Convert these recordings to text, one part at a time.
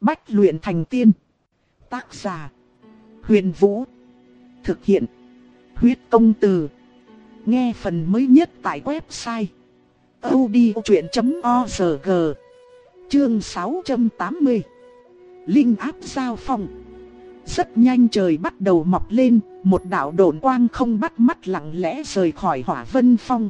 Bách luyện thành tiên. Tác giả: Huyền Vũ. Thực hiện: Huyết Công Từ. Nghe phần mới nhất tại website audiochuyện.org. Chương 680. Linh áp giao phong. Rất nhanh trời bắt đầu mọc lên, một đạo độn quang không bắt mắt lặng lẽ rời khỏi Hỏa Vân Phong.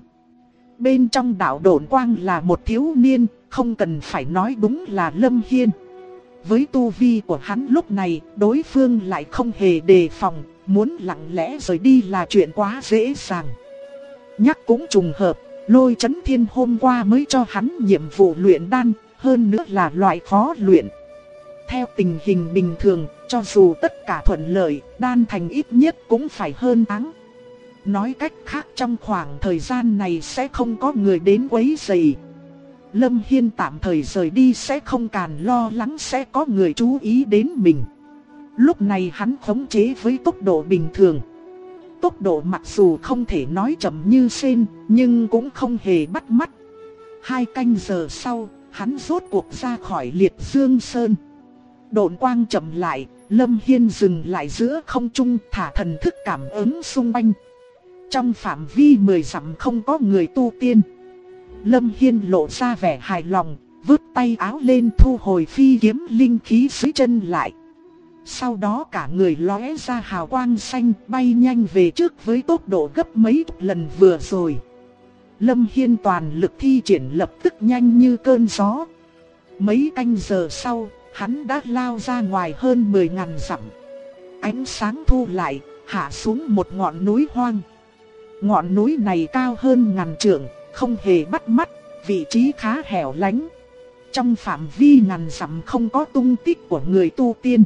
Bên trong đạo độn quang là một thiếu niên, không cần phải nói đúng là Lâm Hiên. Với tu vi của hắn lúc này, đối phương lại không hề đề phòng, muốn lặng lẽ rời đi là chuyện quá dễ dàng. Nhắc cũng trùng hợp, Lôi Chấn Thiên hôm qua mới cho hắn nhiệm vụ luyện đan, hơn nữa là loại khó luyện. Theo tình hình bình thường, cho dù tất cả thuận lợi, đan thành ít nhất cũng phải hơn tháng. Nói cách khác, trong khoảng thời gian này sẽ không có người đến quấy rầy. Lâm Hiên tạm thời rời đi sẽ không cần lo lắng sẽ có người chú ý đến mình. Lúc này hắn khống chế với tốc độ bình thường. Tốc độ mặc dù không thể nói chậm như sen, nhưng cũng không hề bắt mắt. 2 canh giờ sau, hắn rốt cuộc ra khỏi Liệt Dương Sơn. Độn quang chậm lại, Lâm Hiên dừng lại giữa không trung, thả thần thức cảm ứng xung quanh. Trong phạm vi 10 dặm không có người tu tiên. Lâm Hiên lộ ra vẻ hài lòng, vứt tay áo lên thu hồi phi kiếm linh khí dưới chân lại. Sau đó cả người lóe ra hào quang xanh, bay nhanh về trước với tốc độ gấp mấy lần vừa rồi. Lâm Hiên toàn lực thi triển lập tức nhanh như cơn gió. Mấy canh giờ sau, hắn đã lao ra ngoài hơn 10.000 dặm. Ánh sáng thu lại, hạ xuống một ngọn núi hoang. Ngọn núi này cao hơn 1000 trượng, không hề bắt mắt, vị trí khá hẻo lánh. Trong phạm vi 1000 dặm không có tung tích của người tu tiên.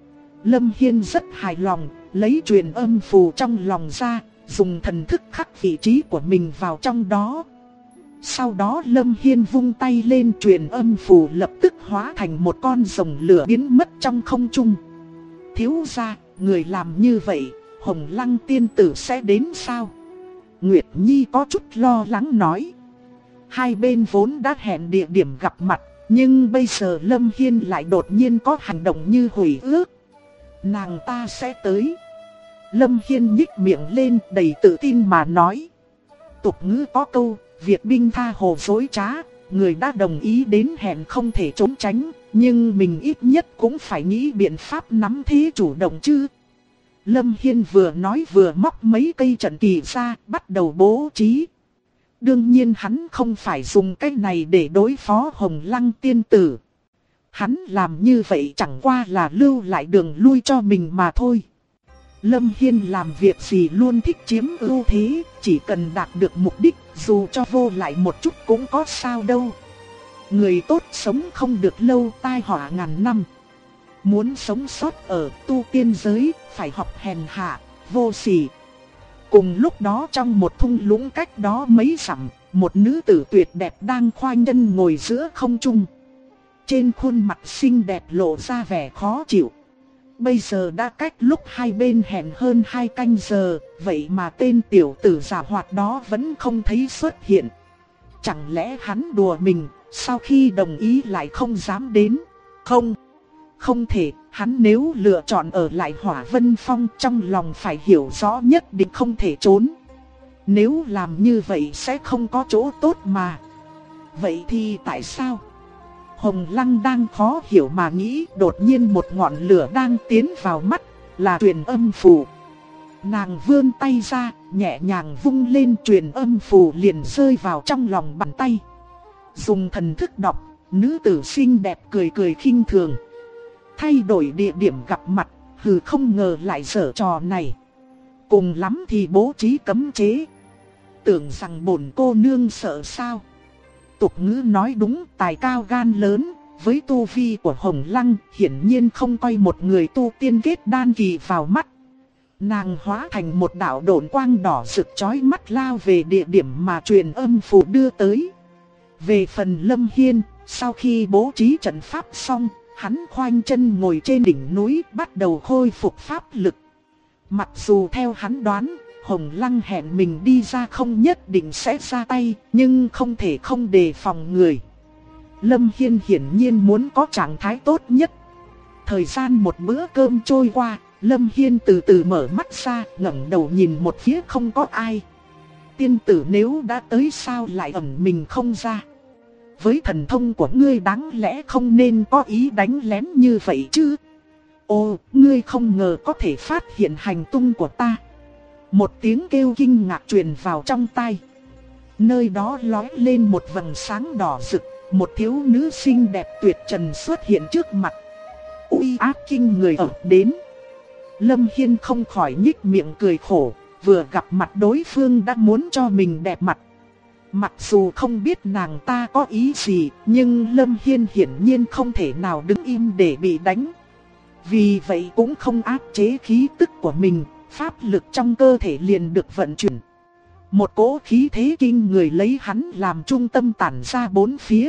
Lâm Hiên rất hài lòng, lấy truyền âm phù trong lòng ra, dùng thần thức khắc vị trí của mình vào trong đó. Sau đó Lâm Hiên vung tay lên, truyền âm phù lập tức hóa thành một con rồng lửa biến mất trong không trung. Thiếu gia, người làm như vậy, Hồng Lăng tiên tử sẽ đến sao? Nguyệt Nhi có chút lo lắng nói. Hai bên vốn đã hẹn địa điểm gặp mặt, nhưng bây giờ Lâm Hiên lại đột nhiên có hành động như hủy ước. Nàng ta sẽ tới. Lâm Hiên nhích miệng lên đầy tự tin mà nói. Tục ngữ có câu, việc binh tha hồ dối trá, người đã đồng ý đến hẹn không thể trốn tránh, nhưng mình ít nhất cũng phải nghĩ biện pháp nắm thế chủ động chứ. Lâm Hiên vừa nói vừa móc mấy cây trận kỳ ra, bắt đầu bố trí. Đương nhiên hắn không phải dùng cái này để đối phó Hồng Lăng tiên tử. Hắn làm như vậy chẳng qua là lưu lại đường lui cho mình mà thôi. Lâm Hiên làm việc gì luôn thích chiếm ưu thế, chỉ cần đạt được mục đích, dù cho vô lại một chút cũng có sao đâu. Người tốt sống không được lâu, tai họa ngàn năm. Muốn sống sót ở tu tiên giới, phải học hèn hạ, vô sỉ. Cùng lúc đó trong một thung lũng cách đó mấy dặm, một nữ tử tuyệt đẹp đang khoanh chân ngồi giữa không trung. Trên khuôn mặt xinh đẹp lộ ra vẻ khó chịu. Bây giờ đã cách lúc hai bên hẹn hơn 2 canh giờ, vậy mà tên tiểu tử giả hoạt đó vẫn không thấy xuất hiện. Chẳng lẽ hắn đùa mình, sau khi đồng ý lại không dám đến? Không thể, hắn nếu lựa chọn ở lại Hỏa Vân Phong trong lòng phải hiểu rõ nhất định không thể trốn. Nếu làm như vậy sẽ không có chỗ tốt mà. Vậy thì tại sao? Hồng Lăng đang khó hiểu mà nghĩ, đột nhiên một ngọn lửa đang tiến vào mắt, là truyền âm phù. Nàng vươn tay ra, nhẹ nhàng vung lên, truyền âm phù liền rơi vào trong lòng bàn tay. Dùng thần thức đọc, nữ tử xinh đẹp cười cười khinh thường. Thay đổi địa điểm gặp mặt, hừ, không ngờ lại giở trò này. Cùng lắm thì bố trí cấm chế. Tưởng rằng bổn cô nương sợ sao? Tục ngữ nói đúng, tài cao gan lớn. Với tu vi của Hồng Lăng, hiển nhiên không coi một người tu tiên kết đan kỳ vào mắt. Nàng hóa thành một đạo độn quang đỏ rực chói mắt lao về địa điểm mà truyền âm phù đưa tới. Về phần Lâm Hiên, sau khi bố trí trận pháp xong, hắn khoanh chân ngồi trên đỉnh núi, bắt đầu khôi phục pháp lực. Mặc dù theo hắn đoán, Hồng Lăng hẹn mình đi ra không nhất định sẽ ra tay, nhưng không thể không đề phòng người. Lâm Hiên hiển nhiên muốn có trạng thái tốt nhất. Thời gian một bữa cơm trôi qua, Lâm Hiên từ từ mở mắt ra, ngẩng đầu nhìn một phía không có ai. Tiên tử nếu đã tới sao lại ẩn mình không ra? Với thần thông của ngươi đáng lẽ không nên có ý đánh lén như vậy chứ? Ồ, ngươi không ngờ có thể phát hiện hành tung của ta. Một tiếng kêu kinh ngạc truyền vào trong tai. Nơi đó lóe lên một vầng sáng đỏ rực, một thiếu nữ xinh đẹp tuyệt trần xuất hiện trước mặt. Uy áp kinh người ập đến. Lâm Hiên không khỏi nhích miệng cười khổ, vừa gặp mặt đối phương đã muốn cho mình đẹp mặt. Mặc dù không biết nàng ta có ý gì, nhưng Lâm Hiên hiển nhiên không thể nào đứng im để bị đánh. Vì vậy cũng không áp chế khí tức của mình, pháp lực trong cơ thể liền được vận chuyển. Một cỗ khí thế kinh người lấy hắn làm trung tâm tản ra bốn phía.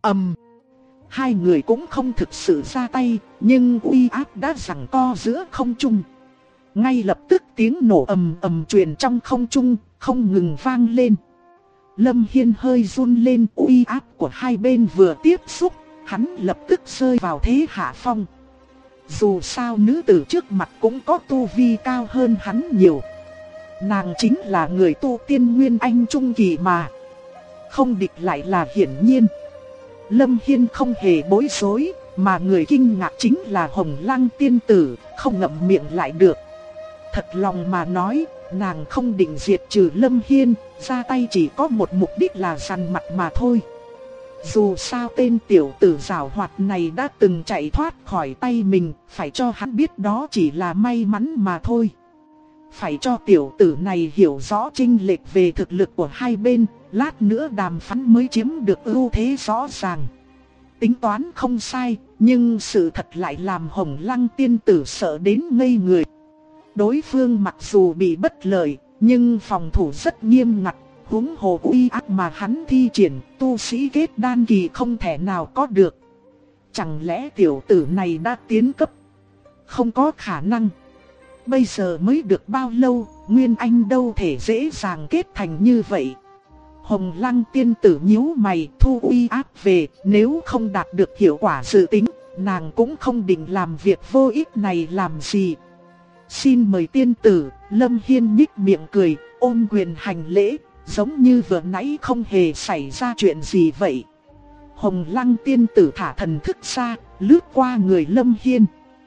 Hai người cũng không thực sự ra tay, nhưng uy áp đã giằng co giữa không trung. Ngay lập tức tiếng nổ ầm ầm truyền trong không trung, không ngừng vang lên. Lâm Hiên hơi run lên, uy áp của hai bên vừa tiếp xúc, hắn lập tức rơi vào thế hạ phong. Dù sao nữ tử trước mặt cũng có tu vi cao hơn hắn nhiều. Nàng chính là người tu tiên Nguyên Anh Trung Kỳ mà. Không địch lại là hiển nhiên. Lâm Hiên không hề bối rối, mà người kinh ngạc chính là Hồng Lăng tiên tử, không ngậm miệng lại được. Thật lòng mà nói, nàng không định diệt trừ Lâm Hiên, ra tay chỉ có một mục đích là săn mặt mà thôi. Dù sao tên tiểu tử giảo hoạt này đã từng chạy thoát khỏi tay mình, phải cho hắn biết đó chỉ là may mắn mà thôi. Phải cho tiểu tử này hiểu rõ chênh lệch về thực lực của hai bên, lát nữa đàm phán mới chiếm được ưu thế rõ ràng. Tính toán không sai, nhưng sự thật lại làm Hồng Lăng tiên tử sợ đến ngây người. Đối phương mặc dù bị bất lợi, nhưng phòng thủ rất nghiêm ngặt, huống hồ uy áp mà hắn thi triển, tu sĩ kết đan kỳ không thể nào có được. Chẳng lẽ tiểu tử này đã tiến cấp? Không có khả năng. Bây giờ mới được bao lâu, Nguyên Anh đâu thể dễ dàng kết thành như vậy. Hồng Lăng tiên tử nhíu mày, thu uy áp về, nếu không đạt được hiệu quả dự tính, nàng cũng không định làm việc vô ích này làm gì. Xin mời tiên tử. Lâm Hiên nhích miệng cười, ôm quyền hành lễ, giống như vừa nãy không hề xảy ra chuyện gì vậy. Hồng Lăng tiên tử thả thần thức ra, lướt qua người Lâm Hiên.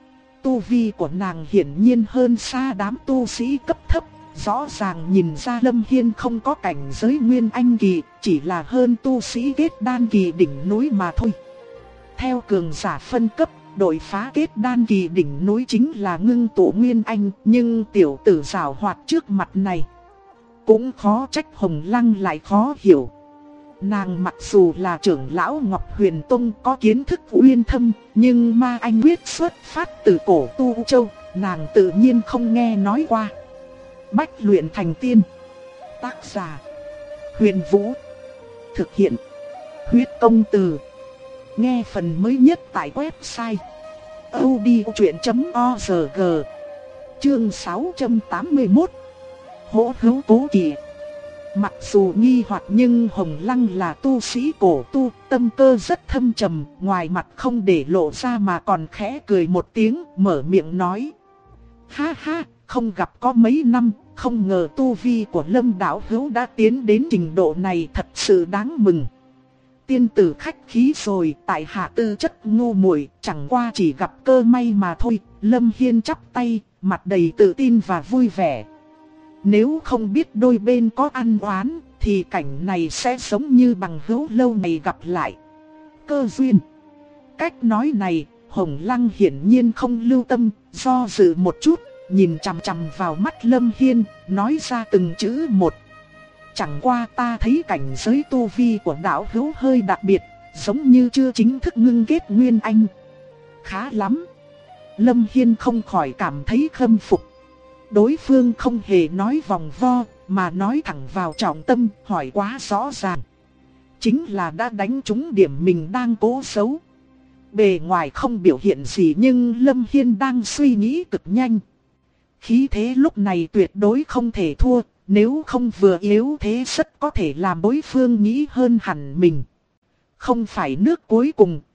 Tu vi của nàng hiển nhiên hơn xa đám tu sĩ cấp thấp, rõ ràng nhìn ra Lâm Hiên không có cảnh giới Nguyên Anh kỳ, chỉ là hơn tu sĩ kết đan kỳ đỉnh núi mà thôi. Theo cường giả phân cấp, đột phá kết đan kỳ đỉnh núi chính là ngưng tụ Nguyên Anh, nhưng tiểu tử giảo hoạt trước mặt này cũng khó trách Hồng Lăng lại khó hiểu. Nàng mặc dù là trưởng lão Ngọc Huyền Tông có kiến thức uyên thâm, nhưng ma anh quyết xuất phát từ cổ Tu Châu, nàng tự nhiên không nghe nói qua. Bách luyện thành tiên. Tác giả: Huyền Vũ. Thực hiện: Huyết Công Từ. Nghe phần mới nhất tại website audiochuyện.org. Chương 681. Hỗ hữu cố kỵ. Mặc dù nghi hoặc nhưng Hồng Lăng là tu sĩ cổ tu, tâm cơ rất thâm trầm, ngoài mặt không để lộ ra mà còn khẽ cười một tiếng, mở miệng nói: ha ha, không gặp có mấy năm, không ngờ tu vi của Lâm đạo hữu đã tiến đến trình độ này, thật sự đáng mừng. Tiên tử khách khí rồi, tại hạ tư chất ngu muội, chẳng qua chỉ gặp cơ may mà thôi. Lâm Hiên chắp tay, mặt đầy tự tin và vui vẻ. Nếu không biết đôi bên có ăn oán, thì cảnh này sẽ giống như bằng hữu lâu ngày gặp lại. Cơ duyên. Cách nói này, Hồng Lăng hiển nhiên không lưu tâm, do dự một chút, nhìn chằm chằm vào mắt Lâm Hiên, nói ra từng chữ một. Chẳng qua ta thấy cảnh giới tu vi của đạo hữu hơi đặc biệt, giống như chưa chính thức ngưng kết Nguyên Anh. Khá lắm. Lâm Hiên không khỏi cảm thấy khâm phục. Đối phương không hề nói vòng vo, mà nói thẳng vào trọng tâm, hỏi quá rõ ràng. Chính là đã đánh trúng điểm mình đang cố giấu. Bề ngoài không biểu hiện gì nhưng Lâm Hiên đang suy nghĩ cực nhanh. Khí thế lúc này tuyệt đối không thể thua, nếu không vừa yếu thế rất có thể làm đối phương nghĩ hơn hẳn mình. Không phải nước cuối cùng,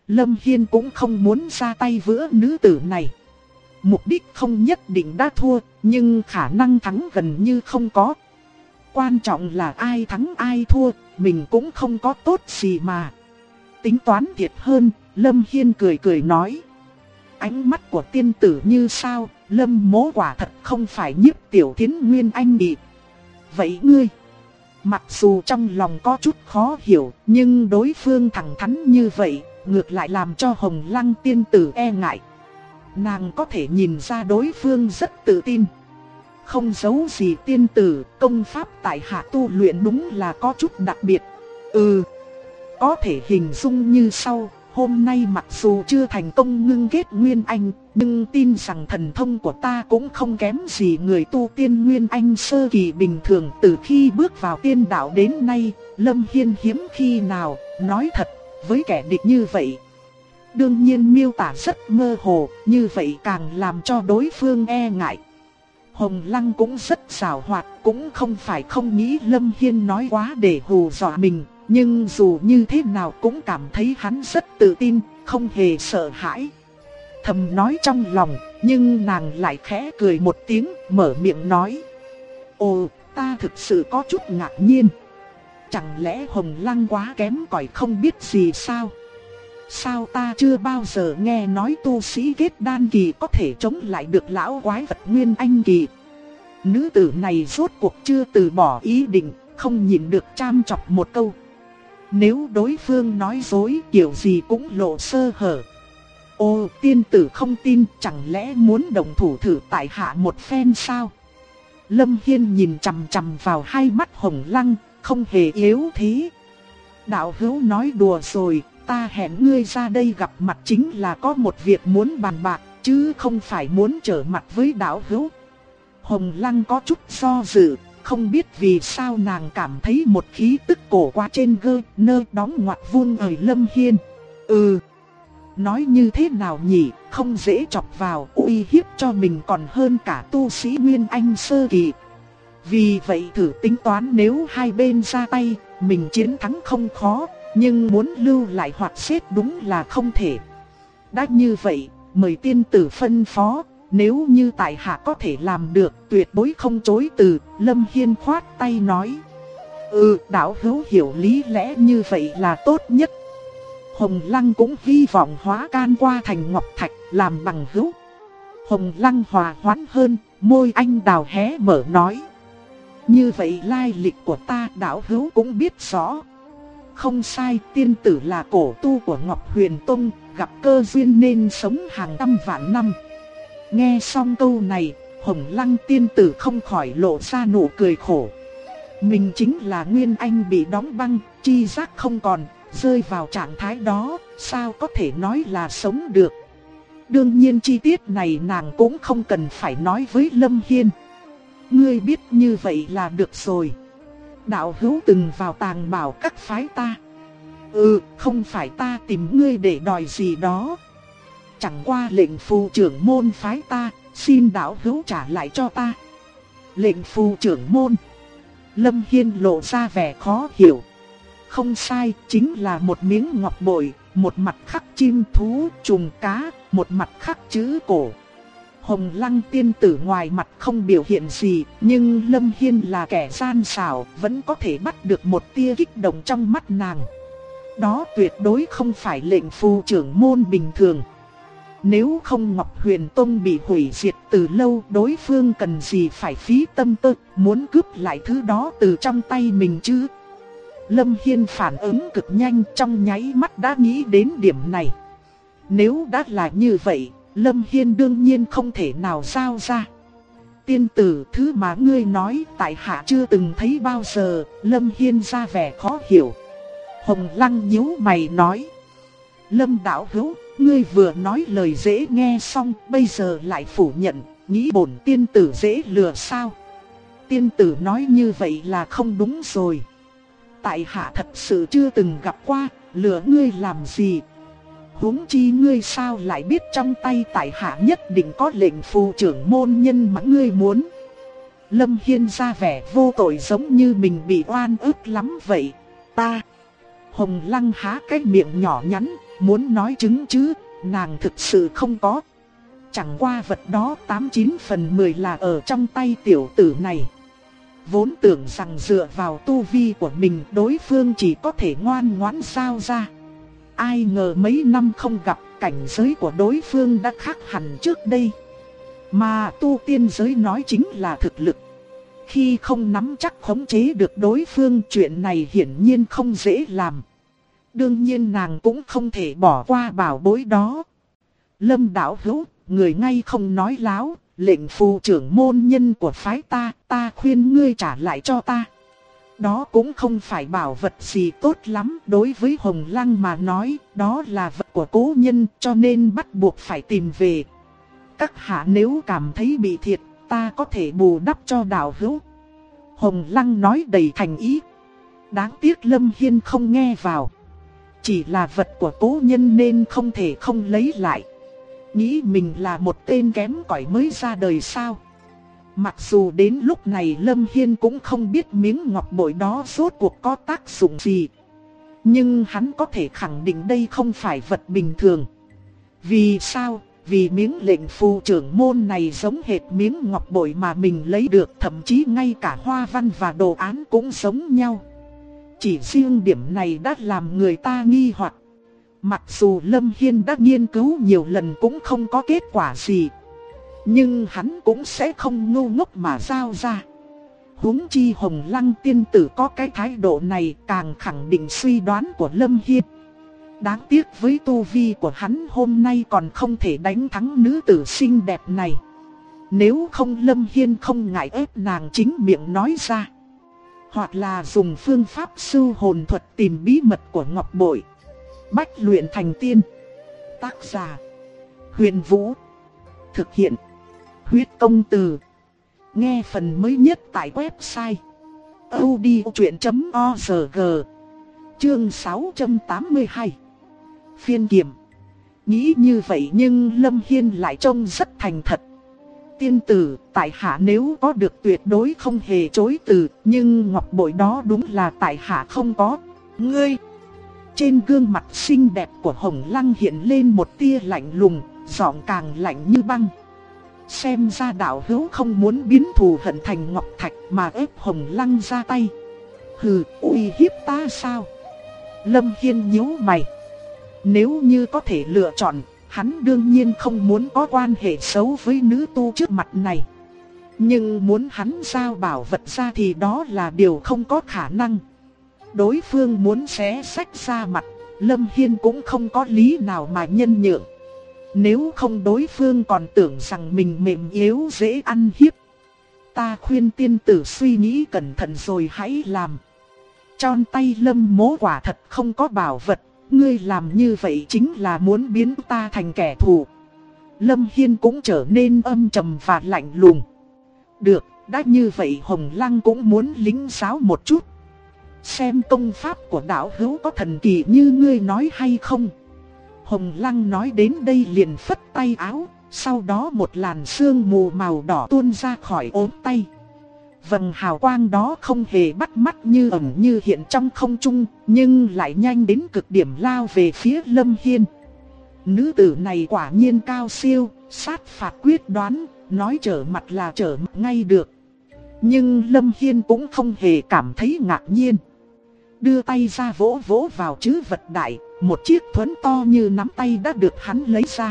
Lâm Hiên cũng không muốn ra tay vữa nữ tử này. Mục đích không nhất định đã thua, nhưng khả năng thắng gần như không có. Quan trọng là ai thắng ai thua, mình cũng không có tốt gì mà. Tính toán thiệt hơn, Lâm Hiên cười cười nói. Ánh mắt của tiên tử như sao, Lâm mỗ quả thật không phải Nhiếp Tiểu Thiến Nguyên Anh bị. Vậy ngươi, mặc dù trong lòng có chút khó hiểu, nhưng đối phương thẳng thắn như vậy, ngược lại làm cho Hồng Lăng tiên tử e ngại. Nàng có thể nhìn ra đối phương rất tự tin. Không giấu gì tiên tử, công pháp tại hạ tu luyện đúng là có chút đặc biệt. Có thể hình dung như sau. Hôm nay mặc dù chưa thành công ngưng kết Nguyên Anh, nhưng tin rằng thần thông của ta cũng không kém gì người tu tiên Nguyên Anh sơ kỳ bình thường. Từ khi bước vào tiên đạo đến nay, Lâm Hiên hiếm khi nào nói thật với kẻ địch như vậy. Đương nhiên miêu tả rất mơ hồ, như vậy càng làm cho đối phương e ngại. Hồng Lăng cũng rất xảo hoạt, cũng không phải không nghĩ Lâm Hiên nói quá để hù dọa mình. Nhưng dù như thế nào cũng cảm thấy hắn rất tự tin, không hề sợ hãi. Thầm nói trong lòng, nhưng nàng lại khẽ cười một tiếng, mở miệng nói. Ồ, ta thực sự có chút ngạc nhiên. Chẳng lẽ Hồng Lăng quá kém cỏi không biết gì sao? Sao ta chưa bao giờ nghe nói tu sĩ kết đan kỳ có thể chống lại được lão quái vật Nguyên Anh kỳ. Nữ tử này rốt cuộc chưa từ bỏ ý định, không nhịn được cham chọc một câu. Nếu đối phương nói dối kiểu gì cũng lộ sơ hở. Ô, tiên tử không tin, chẳng lẽ muốn đồng thủ thử tại hạ một phen sao? Lâm Hiên nhìn chằm chằm vào hai mắt Hồng Lăng, không hề yếu thế. Đạo hữu nói đùa rồi, ta hẹn ngươi ra đây gặp mặt chính là có một việc muốn bàn bạc, chứ không phải muốn trở mặt với đạo hữu. Hồng Lăng có chút do dự. Không biết vì sao nàng cảm thấy một khí tức cổ quá trên gơ nơ đóng ngoặt vuông ở Lâm Hiên. Nói như thế nào nhỉ, không dễ chọc vào, uy hiếp cho mình còn hơn cả tu sĩ Nguyên Anh sơ kỳ. Vì vậy thử tính toán nếu hai bên ra tay, mình chiến thắng không khó, nhưng muốn lưu lại hoặc xếp đúng là không thể. Đã như vậy, mời tiên tử phân phó. Nếu như tại hạ có thể làm được, tuyệt đối không chối từ. Lâm Hiên khoát tay nói. Đạo hữu hiểu lý lẽ như vậy là tốt nhất. Hồng Lăng cũng hy vọng hóa can qua thành ngọc thạch, làm bằng hữu. Hồng Lăng hòa hoãn hơn, môi anh đào hé mở nói. Như vậy lai lịch của ta đạo hữu cũng biết rõ. Không sai, tiên tử là cổ tu của Ngọc Huyền Tông, gặp cơ duyên nên sống hàng trăm vạn năm. Nghe xong câu này, Hồng Lăng tiên tử không khỏi lộ ra nụ cười khổ. Mình chính là Nguyên Anh bị đóng băng, chi giác không còn, rơi vào trạng thái đó, sao có thể nói là sống được. Đương nhiên chi tiết này nàng cũng không cần phải nói với Lâm Hiên. Ngươi biết như vậy là được rồi. Đạo hữu từng vào tàng bảo các phái ta. Không phải ta tìm ngươi để đòi gì đó. Chẳng qua lệnh phù trưởng môn phái ta, xin đạo hữu trả lại cho ta. Lệnh phù trưởng môn. Lâm Hiên lộ ra vẻ khó hiểu. Không sai, chính là một miếng ngọc bội, một mặt khắc chim thú, trùng cá, một mặt khắc chữ cổ. Hồng Lăng tiên tử ngoài mặt không biểu hiện gì, nhưng Lâm Hiên là kẻ gian xảo, vẫn có thể bắt được một tia kích động trong mắt nàng. Đó tuyệt đối không phải lệnh phù trưởng môn bình thường. Nếu không Ngọc Huyền Tông bị hủy diệt từ lâu, đối phương cần gì phải phí tâm tư muốn cướp lại thứ đó từ trong tay mình chứ. Lâm Hiên phản ứng cực nhanh, trong nháy mắt đã nghĩ đến điểm này. Nếu đã là như vậy, Lâm Hiên đương nhiên không thể nào giao ra. Tiên tử, thứ mà ngươi nói tại hạ chưa từng thấy bao giờ. Lâm Hiên ra vẻ khó hiểu. Hồng Lăng nhíu mày nói. Lâm đạo hữu, ngươi vừa nói lời dễ nghe xong, bây giờ lại phủ nhận, nghĩ bổn tiên tử dễ lừa sao? Tiên tử nói như vậy là không đúng rồi. Tại hạ thật sự chưa từng gặp qua, lừa ngươi làm gì? Huống chi ngươi sao lại biết trong tay tại hạ nhất định có lệnh phù trưởng môn nhân mà ngươi muốn? Lâm Hiên ra vẻ vô tội giống như mình bị oan ức lắm vậy. Ta. Hồng Lăng há cái miệng nhỏ nhắn, Muốn nói chứng chứ, nàng thực sự không có. Chẳng qua vật đó 89 phần 10 là ở trong tay tiểu tử này. Vốn tưởng rằng dựa vào tu vi của mình đối phương chỉ có thể ngoan ngoãn giao ra. Ai ngờ mấy năm không gặp, cảnh giới của đối phương đã khác hẳn trước đây. Mà tu tiên giới nói chính là thực lực. Khi không nắm chắc khống chế được đối phương, chuyện này hiển nhiên không dễ làm. Đương nhiên nàng cũng không thể bỏ qua bảo bối đó. Lâm đạo hữu, người ngay không nói láo, lệnh phù trưởng môn nhân của phái ta khuyên ngươi trả lại cho ta. Đó cũng không phải bảo vật gì tốt lắm, đối với Hồng Lăng mà nói, đó là vật của cố nhân, cho nên bắt buộc phải tìm về. Các hạ nếu cảm thấy bị thiệt, ta có thể bù đắp cho đạo hữu. Hồng Lăng nói đầy thành ý. Đáng tiếc Lâm Hiên không nghe vào. Chỉ là vật của cố nhân nên không thể không lấy lại. Nghĩ mình là một tên kém cỏi mới ra đời sao? Mặc dù đến lúc này Lâm Hiên cũng không biết miếng ngọc bội đó rốt cuộc có tác dụng gì. Nhưng hắn có thể khẳng định đây không phải vật bình thường. Vì sao? Vì miếng lệnh phù trưởng môn này giống hệt miếng ngọc bội mà mình lấy được, thậm chí ngay cả hoa văn và đồ án cũng giống nhau. Chỉ riêng điểm này đã làm người ta nghi hoặc. Mặc dù Lâm Hiên đã nghiên cứu nhiều lần cũng không có kết quả gì, nhưng hắn cũng sẽ không ngu ngốc mà giao ra. Huống chi Hồng Lăng tiên tử có cái thái độ này càng khẳng định suy đoán của Lâm Hiên. Đáng tiếc với tu vi của hắn hôm nay còn không thể đánh thắng nữ tử xinh đẹp này. Nếu không Lâm Hiên không ngại ép nàng chính miệng nói ra. Hoặc là dùng phương pháp sưu hồn thuật tìm bí mật của ngọc bội. Bách luyện thành tiên. Tác giả Huyền Vũ. Thực hiện Huyết Công Từ. Nghe phần mới nhất tại website audiochuyện.org. Chương 682. Phiên kiềm. Nghĩ như vậy nhưng Lâm Hiên lại trông rất thành thật. Tiên tử, tại hạ nếu có được tuyệt đối không hề chối từ, nhưng ngọc bội đó đúng là tại hạ không có. Ngươi! Trên gương mặt xinh đẹp của Hồng Lăng hiện lên một tia lạnh lùng, giọng càng lạnh như băng. Xem ra đạo hữu không muốn biến thù hận thành ngọc thạch mà ép Hồng Lăng ra tay. Hừ, uy hiếp ta sao? Lâm Hiên nhíu mày. Nếu như có thể lựa chọn, hắn đương nhiên không muốn có quan hệ xấu với nữ tu trước mặt này. Nhưng muốn hắn giao bảo vật ra thì đó là điều không có khả năng. Đối phương muốn xé xách ra mặt, Lâm Hiên cũng không có lý nào mà nhân nhượng. Nếu không đối phương còn tưởng rằng mình mềm yếu dễ ăn hiếp. Ta khuyên tiên tử suy nghĩ cẩn thận rồi hãy làm. Tròn tay Lâm Mỗ quả thật không có bảo vật, ngươi làm như vậy chính là muốn biến ta thành kẻ thù. Lâm Hiên cũng trở nên âm trầm và lạnh lùng. Được, đã như vậy Hồng Lăng cũng muốn lính giáo một chút. Xem công pháp của đạo hữu có thần kỳ như ngươi nói hay không. Hồng Lăng nói đến đây liền phất tay áo, sau đó một làn sương mù màu đỏ tuôn ra khỏi ốm tay. Vầng hào quang đó không hề bắt mắt như ẩn như hiện trong không trung, nhưng lại nhanh đến cực điểm lao về phía Lâm Hiên. Nữ tử này quả nhiên cao siêu, sát phạt quyết đoán, nói trở mặt là trở mặt ngay được. Nhưng Lâm Hiên cũng không hề cảm thấy ngạc nhiên. Đưa tay ra vỗ vỗ vào trữ vật đại, một chiếc thuẫn to như nắm tay đã được hắn lấy ra.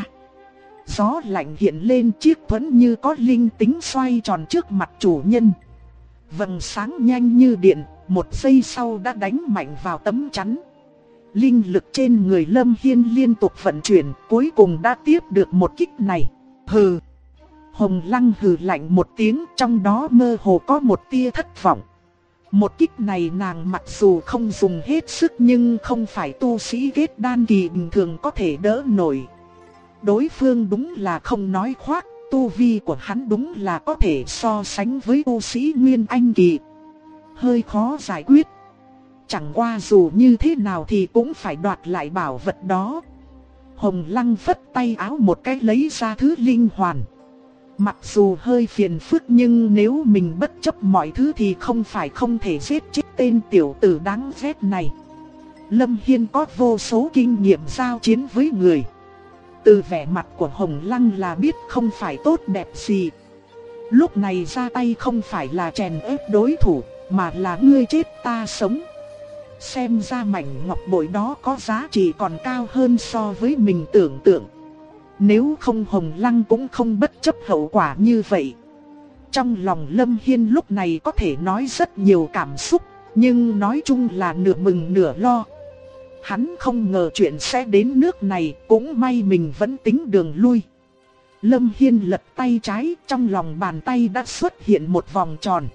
Gió lạnh hiện lên, chiếc thuẫn như có linh tính xoay tròn trước mặt chủ nhân. Vầng sáng nhanh như điện, một giây sau đã đánh mạnh vào tấm chắn. Linh lực trên người Lâm Hiên liên tục vận chuyển, cuối cùng đã tiếp được một kích này. Hừ! Hồng Lăng hừ lạnh một tiếng, trong đó mơ hồ có một tia thất vọng. Một kích này nàng mặc dù không dùng hết sức nhưng không phải tu sĩ kết đan kỳ bình thường có thể đỡ nổi. Đối phương đúng là không nói khoác, tu vi của hắn đúng là có thể so sánh với tu sĩ Nguyên Anh kỳ. Hơi khó giải quyết. Chẳng qua dù như thế nào thì cũng phải đoạt lại bảo vật đó. Hồng Lăng phất tay áo một cái lấy ra thứ linh hoàn. Mặc dù hơi phiền phức nhưng nếu mình bất chấp mọi thứ thì không phải không thể giết chết tên tiểu tử đáng ghét này. Lâm Hiên có vô số kinh nghiệm giao chiến với người. Từ vẻ mặt của Hồng Lăng là biết không phải tốt đẹp gì. Lúc này ra tay không phải là chèn ép đối thủ, mà là ngươi chết ta sống. Xem ra mảnh ngọc bội đó có giá trị còn cao hơn so với mình tưởng tượng. Nếu không Hồng Lăng cũng không bất chấp hậu quả như vậy. Trong lòng Lâm Hiên lúc này có thể nói rất nhiều cảm xúc, nhưng nói chung là nửa mừng nửa lo. Hắn không ngờ chuyện sẽ đến nước này, cũng may mình vẫn tính đường lui. Lâm Hiên lật tay trái, trong lòng bàn tay đã xuất hiện một vòng tròn.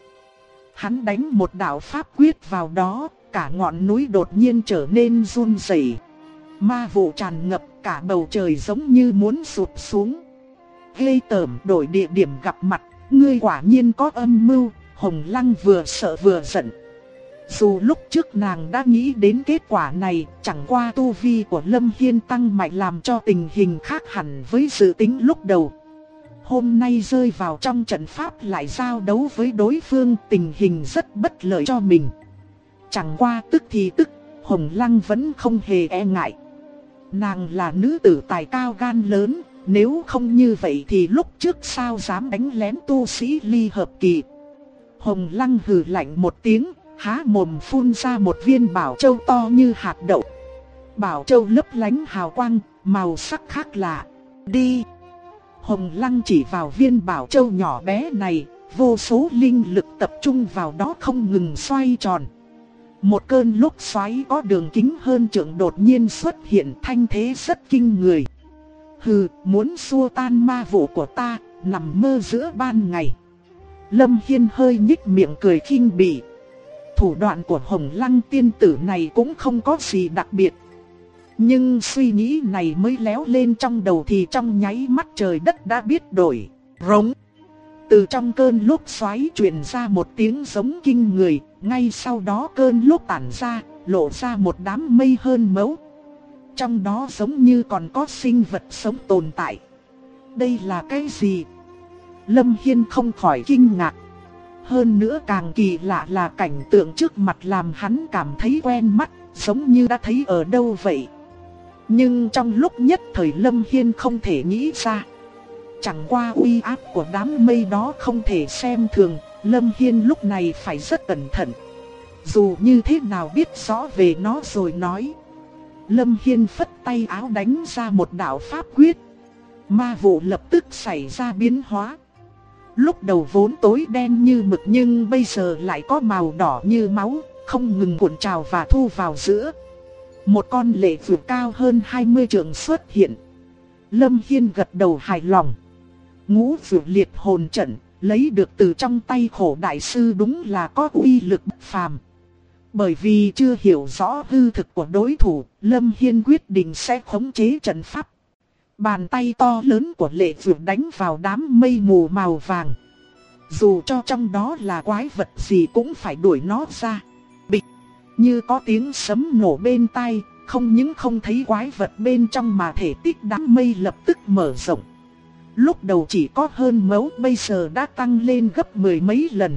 Hắn đánh một đạo pháp quyết vào đó, cả ngọn núi đột nhiên trở nên run rẩy. Ma vụ tràn ngập, cả bầu trời giống như muốn sụp xuống. Ghê tởm, đổi địa điểm gặp mặt, ngươi quả nhiên có âm mưu. Hồng Lăng vừa sợ vừa giận. Dù lúc trước nàng đã nghĩ đến kết quả này, chẳng qua tu vi của Lâm Hiên tăng mạnh làm cho tình hình khác hẳn với dự tính lúc đầu. Hôm nay rơi vào trong trận pháp lại giao đấu với đối phương, tình hình rất bất lợi cho mình. Chẳng qua tức thì tức, Hồng Lăng vẫn không hề e ngại. Nàng là nữ tử tài cao gan lớn, nếu không như vậy thì lúc trước sao dám đánh lén tu sĩ ly hợp kỳ. Hồng Lăng hừ lạnh một tiếng, há mồm phun ra một viên bảo châu to như hạt đậu. Bảo châu lấp lánh hào quang, màu sắc khác lạ. Đi! Hồng Lăng chỉ vào viên bảo châu nhỏ bé này, vô số linh lực tập trung vào đó không ngừng xoay tròn. Một cơn lốc xoáy có đường kính hơn trượng đột nhiên xuất hiện, thanh thế rất kinh người. Hừ, muốn xua tan ma vụ của ta, nằm mơ giữa ban ngày. Lâm Hiên hơi nhích miệng cười khinh bỉ. Thủ đoạn của Hồng Lăng tiên tử này cũng không có gì đặc biệt. Nhưng suy nghĩ này mới léo lên trong đầu thì trong nháy mắt trời đất đã biết đổi. Rống. Từ trong cơn lốc xoáy truyền ra một tiếng giống kinh người. Ngay sau đó cơn lốc tản ra, lộ ra một đám mây hơn mẫu. Trong đó giống như còn có sinh vật sống tồn tại. Đây là cái gì? Lâm Hiên không khỏi kinh ngạc. Hơn nữa càng kỳ lạ là cảnh tượng trước mặt làm hắn cảm thấy quen mắt, giống như đã thấy ở đâu vậy. Nhưng trong lúc nhất thời Lâm Hiên không thể nghĩ ra. Chẳng qua uy áp của đám mây đó không thể xem thường, Lâm Hiên lúc này phải rất cẩn thận. Dù như thế nào biết rõ về nó rồi nói. Lâm Hiên phất tay áo đánh ra một đạo pháp quyết. Ma vụ lập tức xảy ra biến hóa. Lúc đầu vốn tối đen như mực nhưng bây giờ lại có màu đỏ như máu, không ngừng cuộn trào và thu vào giữa. Một con lệ vượt cao hơn 20 trượng xuất hiện. Lâm Hiên gật đầu hài lòng. Ngũ vượt liệt hồn trận, lấy được từ trong tay Khổ đại sư đúng là có uy lực bất phàm. Bởi vì chưa hiểu rõ hư thực của đối thủ, Lâm Hiên quyết định sẽ khống chế trận pháp. Bàn tay to lớn của lệ vượt đánh vào đám mây mù màu vàng. Dù cho trong đó là quái vật gì cũng phải đuổi nó ra. Bịch, như có tiếng sấm nổ bên tai, không những không thấy quái vật bên trong mà thể tích đám mây lập tức mở rộng. Lúc đầu chỉ có hơn mẫu, bây giờ đã tăng lên gấp 10 mấy lần.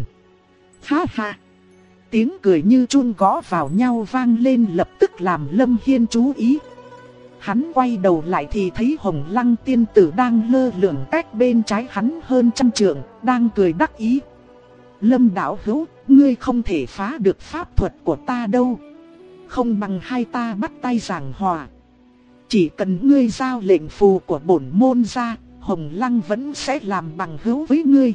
Ha ha! Tiếng cười như chun gõ vào nhau vang lên lập tức làm Lâm Hiên chú ý. Hắn quay đầu lại thì thấy Hồng Lăng tiên tử đang lơ lửng cách bên trái hắn hơn trăm trượng, đang cười đắc ý. Lâm đạo hữu, ngươi không thể phá được pháp thuật của ta đâu. Không bằng hai ta bắt tay giảng hòa. Chỉ cần ngươi giao lệnh phù của bổn môn ra, Hồng Lăng vẫn sẽ làm bằng hữu với ngươi.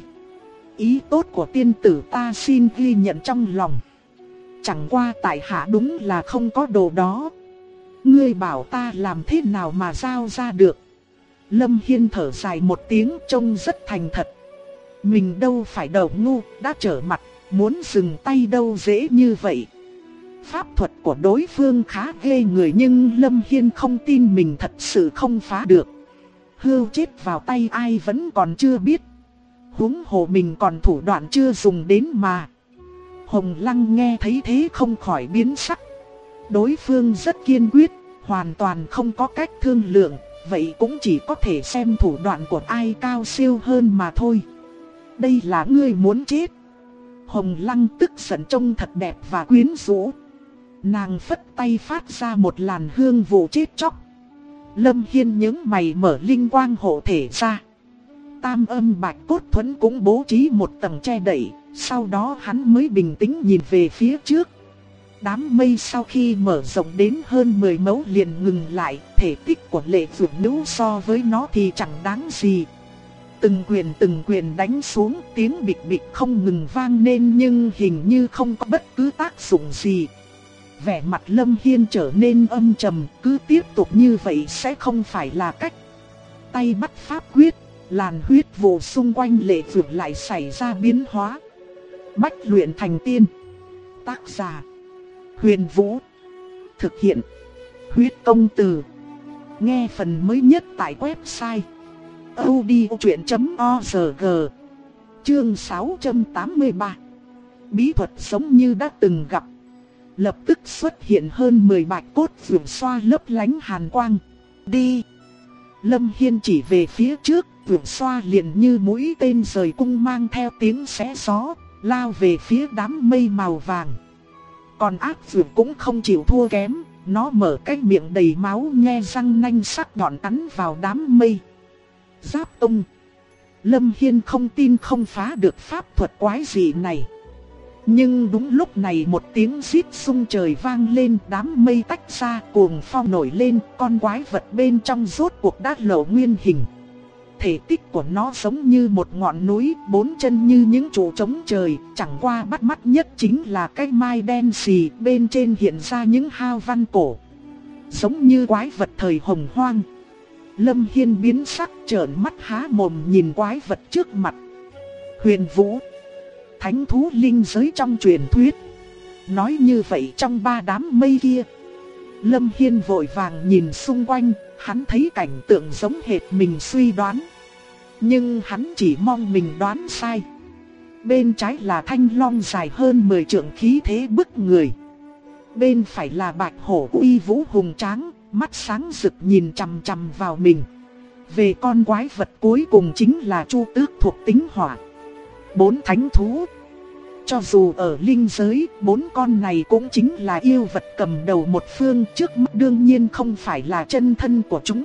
Ý tốt của tiên tử ta xin ghi nhận trong lòng. Chẳng qua tại hạ đúng là không có đồ đó. Ngươi bảo ta làm thế nào mà giao ra được? Lâm Hiên thở dài một tiếng trông rất thành thật. Mình đâu phải đầu ngu, đã trở mặt, muốn dừng tay đâu dễ như vậy. Pháp thuật của đối phương khá ghê người nhưng Lâm Hiên không tin mình thật sự không phá được. Hươu chết vào tay ai vẫn còn chưa biết. Huống hồ mình còn thủ đoạn chưa dùng đến mà. Hồng Lăng nghe thấy thế không khỏi biến sắc. Đối phương rất kiên quyết, hoàn toàn không có cách thương lượng, vậy cũng chỉ có thể xem thủ đoạn của ai cao siêu hơn mà thôi. Đây là ngươi muốn chết. Hồng Lăng tức giận trông thật đẹp và quyến rũ. Nàng phất tay phát ra một làn hương vụ chết chóc. Lâm Hiên nhướng mày mở linh quang hộ thể ra. Tam âm bạch cốt thuẫn cũng bố trí một tầng che đậy. Sau đó hắn mới bình tĩnh nhìn về phía trước. Đám mây sau khi mở rộng đến hơn 10 mẫu liền ngừng lại. Thể tích của Lệ Phượng Nữ so với nó thì chẳng đáng gì. Từng quyền đánh xuống, tiếng bịch bịch không ngừng vang lên nhưng hình như không có bất cứ tác dụng gì. Vẻ mặt Lâm Hiên trở nên âm trầm, cứ tiếp tục như vậy sẽ không phải là cách. Tay bắt pháp quyết, làn huyết vụ xung quanh Lệ Phượng lại xảy ra biến hóa. Bách luyện thành tiên. Tác giả: Huyền Vũ. Thực hiện: Huyết Công Từ. Nghe phần mới nhất tại website audiochuyện.org. Chương 683. Bí thuật giống như đã từng gặp. Lập tức xuất hiện hơn 10 bạch cốt vượt xoa lấp lánh hàn quang. Đi! Lâm Hiên chỉ về phía trước, vượt xoa liền như mũi tên rời cung mang theo tiếng xé gió, lao về phía đám mây màu vàng. Còn ác vượt cũng không chịu thua kém, nó mở cái miệng đầy máu nhe răng nanh sắc nhọn cắn vào đám mây. Giáp tung! Lâm Hiên không tin không phá được pháp thuật quái dị này. Nhưng đúng lúc này một tiếng rít rung trời vang lên, đám mây tách ra, cuồng phong nổi lên, con quái vật bên trong rốt cuộc đã lộ nguyên hình. Thể tích của nó giống như một ngọn núi, bốn chân như những trụ trống trời, chẳng qua bắt mắt nhất chính là cái mai đen xì, bên trên hiện ra những hao văn cổ. Giống như quái vật thời Hồng Hoang. Lâm Hiên biến sắc trợn mắt há mồm nhìn quái vật trước mặt. Huyền Vũ, thánh thú linh giới trong truyền thuyết. Nói như vậy trong ba đám mây kia. Lâm Hiên vội vàng nhìn xung quanh, hắn thấy cảnh tượng giống hệt mình suy đoán. Nhưng hắn chỉ mong mình đoán sai. Bên trái là thanh long dài hơn 10 trượng khí thế bức người. Bên phải là bạch hổ uy vũ hùng tráng, mắt sáng rực nhìn chằm chằm vào mình. Về con quái vật cuối cùng chính là Chu Tước thuộc tính hỏa. 4 thánh thú. Cho dù ở linh giới, 4 con này cũng chính là yêu vật cầm đầu một phương, trước mắt đương nhiên không phải là chân thân của chúng.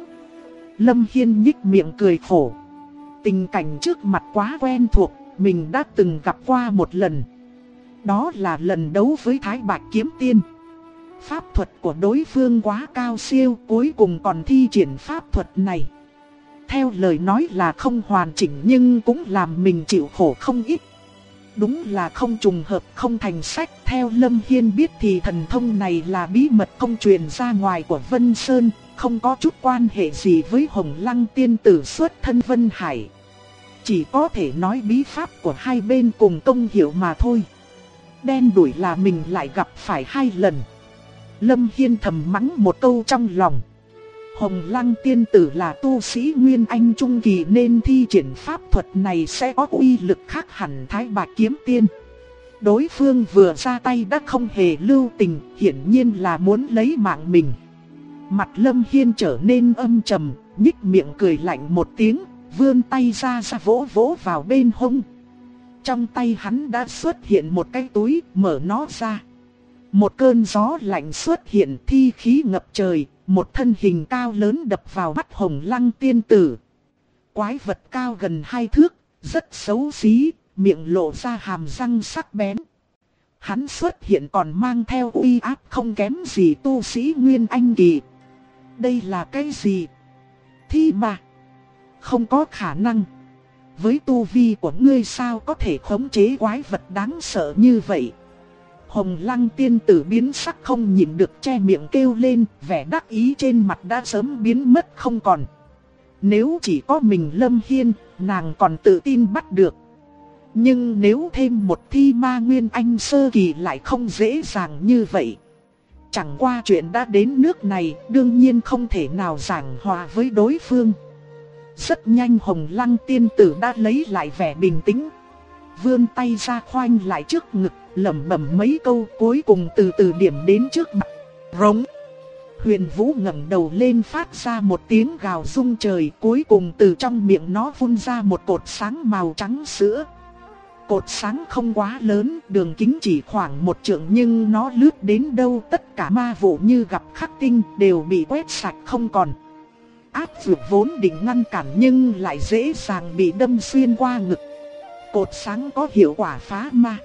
Lâm Hiên nhích miệng cười khổ. Tình cảnh trước mặt quá quen thuộc, mình đã từng gặp qua một lần. Đó là lần đấu với Thái Bạch Kiếm Tiên. Pháp thuật của đối phương quá cao siêu, cuối cùng còn thi triển pháp thuật này. Theo lời nói là không hoàn chỉnh nhưng cũng làm mình chịu khổ không ít. Đúng là không trùng hợp không thành sách. Theo Lâm Hiên biết thì thần thông này là bí mật không truyền ra ngoài của Vân Sơn, không có chút quan hệ gì với Hồng Lăng tiên tử xuất thân Vân Hải. Chỉ có thể nói bí pháp của hai bên cùng công hiểu mà thôi. Đen đủi là mình lại gặp phải 2 lần. Lâm Hiên thầm mắng một câu trong lòng. Hồng Lăng tiên tử là tu sĩ Nguyên Anh Trung Kỳ nên thi triển pháp thuật này sẽ có uy lực khác hẳn Thái Bạch Kiếm Tiên. Đối phương vừa ra tay đã không hề lưu tình, hiển nhiên là muốn lấy mạng mình. Mặt Lâm Hiên trở nên âm trầm, nhích miệng cười lạnh một tiếng, vươn tay ra vỗ vỗ vào bên hông. Trong tay hắn đã xuất hiện một cái túi, mở nó ra. Một cơn gió lạnh xuất hiện, thi khí ngập trời, một thân hình cao lớn đập vào mắt Hồng Lăng tiên tử. Quái vật cao gần 2 thước, rất xấu xí, miệng lộ ra hàm răng sắc bén. Hắn xuất hiện còn mang theo uy áp không kém gì tu sĩ Nguyên Anh Kỳ. Đây là cái gì? Thi ma? Không có khả năng. Với tu vi của ngươi sao có thể khống chế quái vật đáng sợ như vậy? Hồng Lăng tiên tử biến sắc không nhịn được che miệng kêu lên, vẻ đắc ý trên mặt đã sớm biến mất không còn. Nếu chỉ có mình Lâm Hiên, nàng còn tự tin bắt được. Nhưng nếu thêm một thi ma Nguyên Anh sơ kỳ lại không dễ dàng như vậy. Chẳng qua chuyện đã đến nước này, đương nhiên không thể nào giảng hòa với đối phương. Rất nhanh Hồng Lăng tiên tử đã lấy lại vẻ bình tĩnh. Vươn tay ra khoanh lại trước ngực, lẩm bẩm mấy câu, cuối cùng từ từ điểm đến trước mặt. Rống. Huyền Vũ ngẩng đầu lên phát ra một tiếng gào rung trời, cuối cùng từ trong miệng nó phun ra một cột sáng màu trắng sữa. Cột sáng không quá lớn, đường kính chỉ khoảng 1 trượng nhưng nó lướt đến đâu tất cả ma vụ như gặp khắc tinh đều bị quét sạch không còn. Áp dược vốn định ngăn cản nhưng lại dễ dàng bị đâm xuyên qua ngực. Cột sáng có hiệu quả phá ma.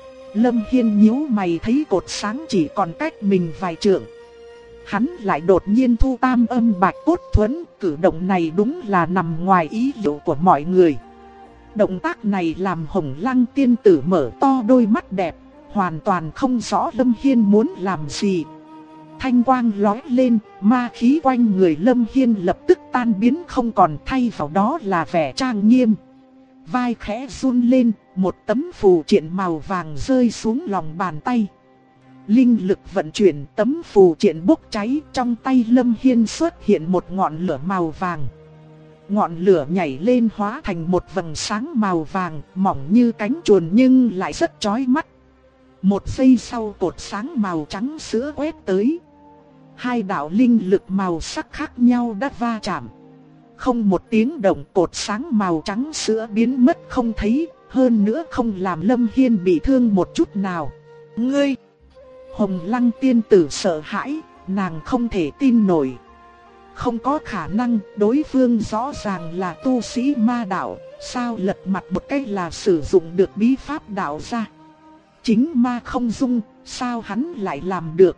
Lâm Hiên nhíu mày thấy cột sáng chỉ còn cách mình vài trượng. Hắn lại đột nhiên thu tam âm bạch cốt thuẫn, cử động này đúng là nằm ngoài ý liệu của mọi người. Động tác này làm Hồng Lăng tiên tử mở to đôi mắt đẹp, hoàn toàn không rõ Lâm Hiên muốn làm gì. Thanh quang lóe lên, ma khí quanh người Lâm Hiên lập tức tan biến không còn, thay vào đó là vẻ trang nghiêm. Vai khẽ run lên, một tấm phù triện màu vàng rơi xuống lòng bàn tay. Linh lực vận chuyển, tấm phù triện bốc cháy, trong tay Lâm Hiên xuất hiện một ngọn lửa màu vàng. Ngọn lửa nhảy lên hóa thành một vầng sáng màu vàng, mỏng như cánh chuồn nhưng lại rất chói mắt. Một giây sau cột sáng màu trắng sữa quét tới. Hai đạo linh lực màu sắc khác nhau đã va chạm. Không một tiếng động, cột sáng màu trắng sữa biến mất không thấy, hơn nữa không làm Lâm Hiên bị thương một chút nào. Ngươi! Hồng Lăng tiên tử sợ hãi, nàng không thể tin nổi. Không có khả năng, đối phương rõ ràng là tu sĩ ma đạo, sao lật mặt một cái là sử dụng được bí pháp đạo ra. Chính ma không dung, sao hắn lại làm được?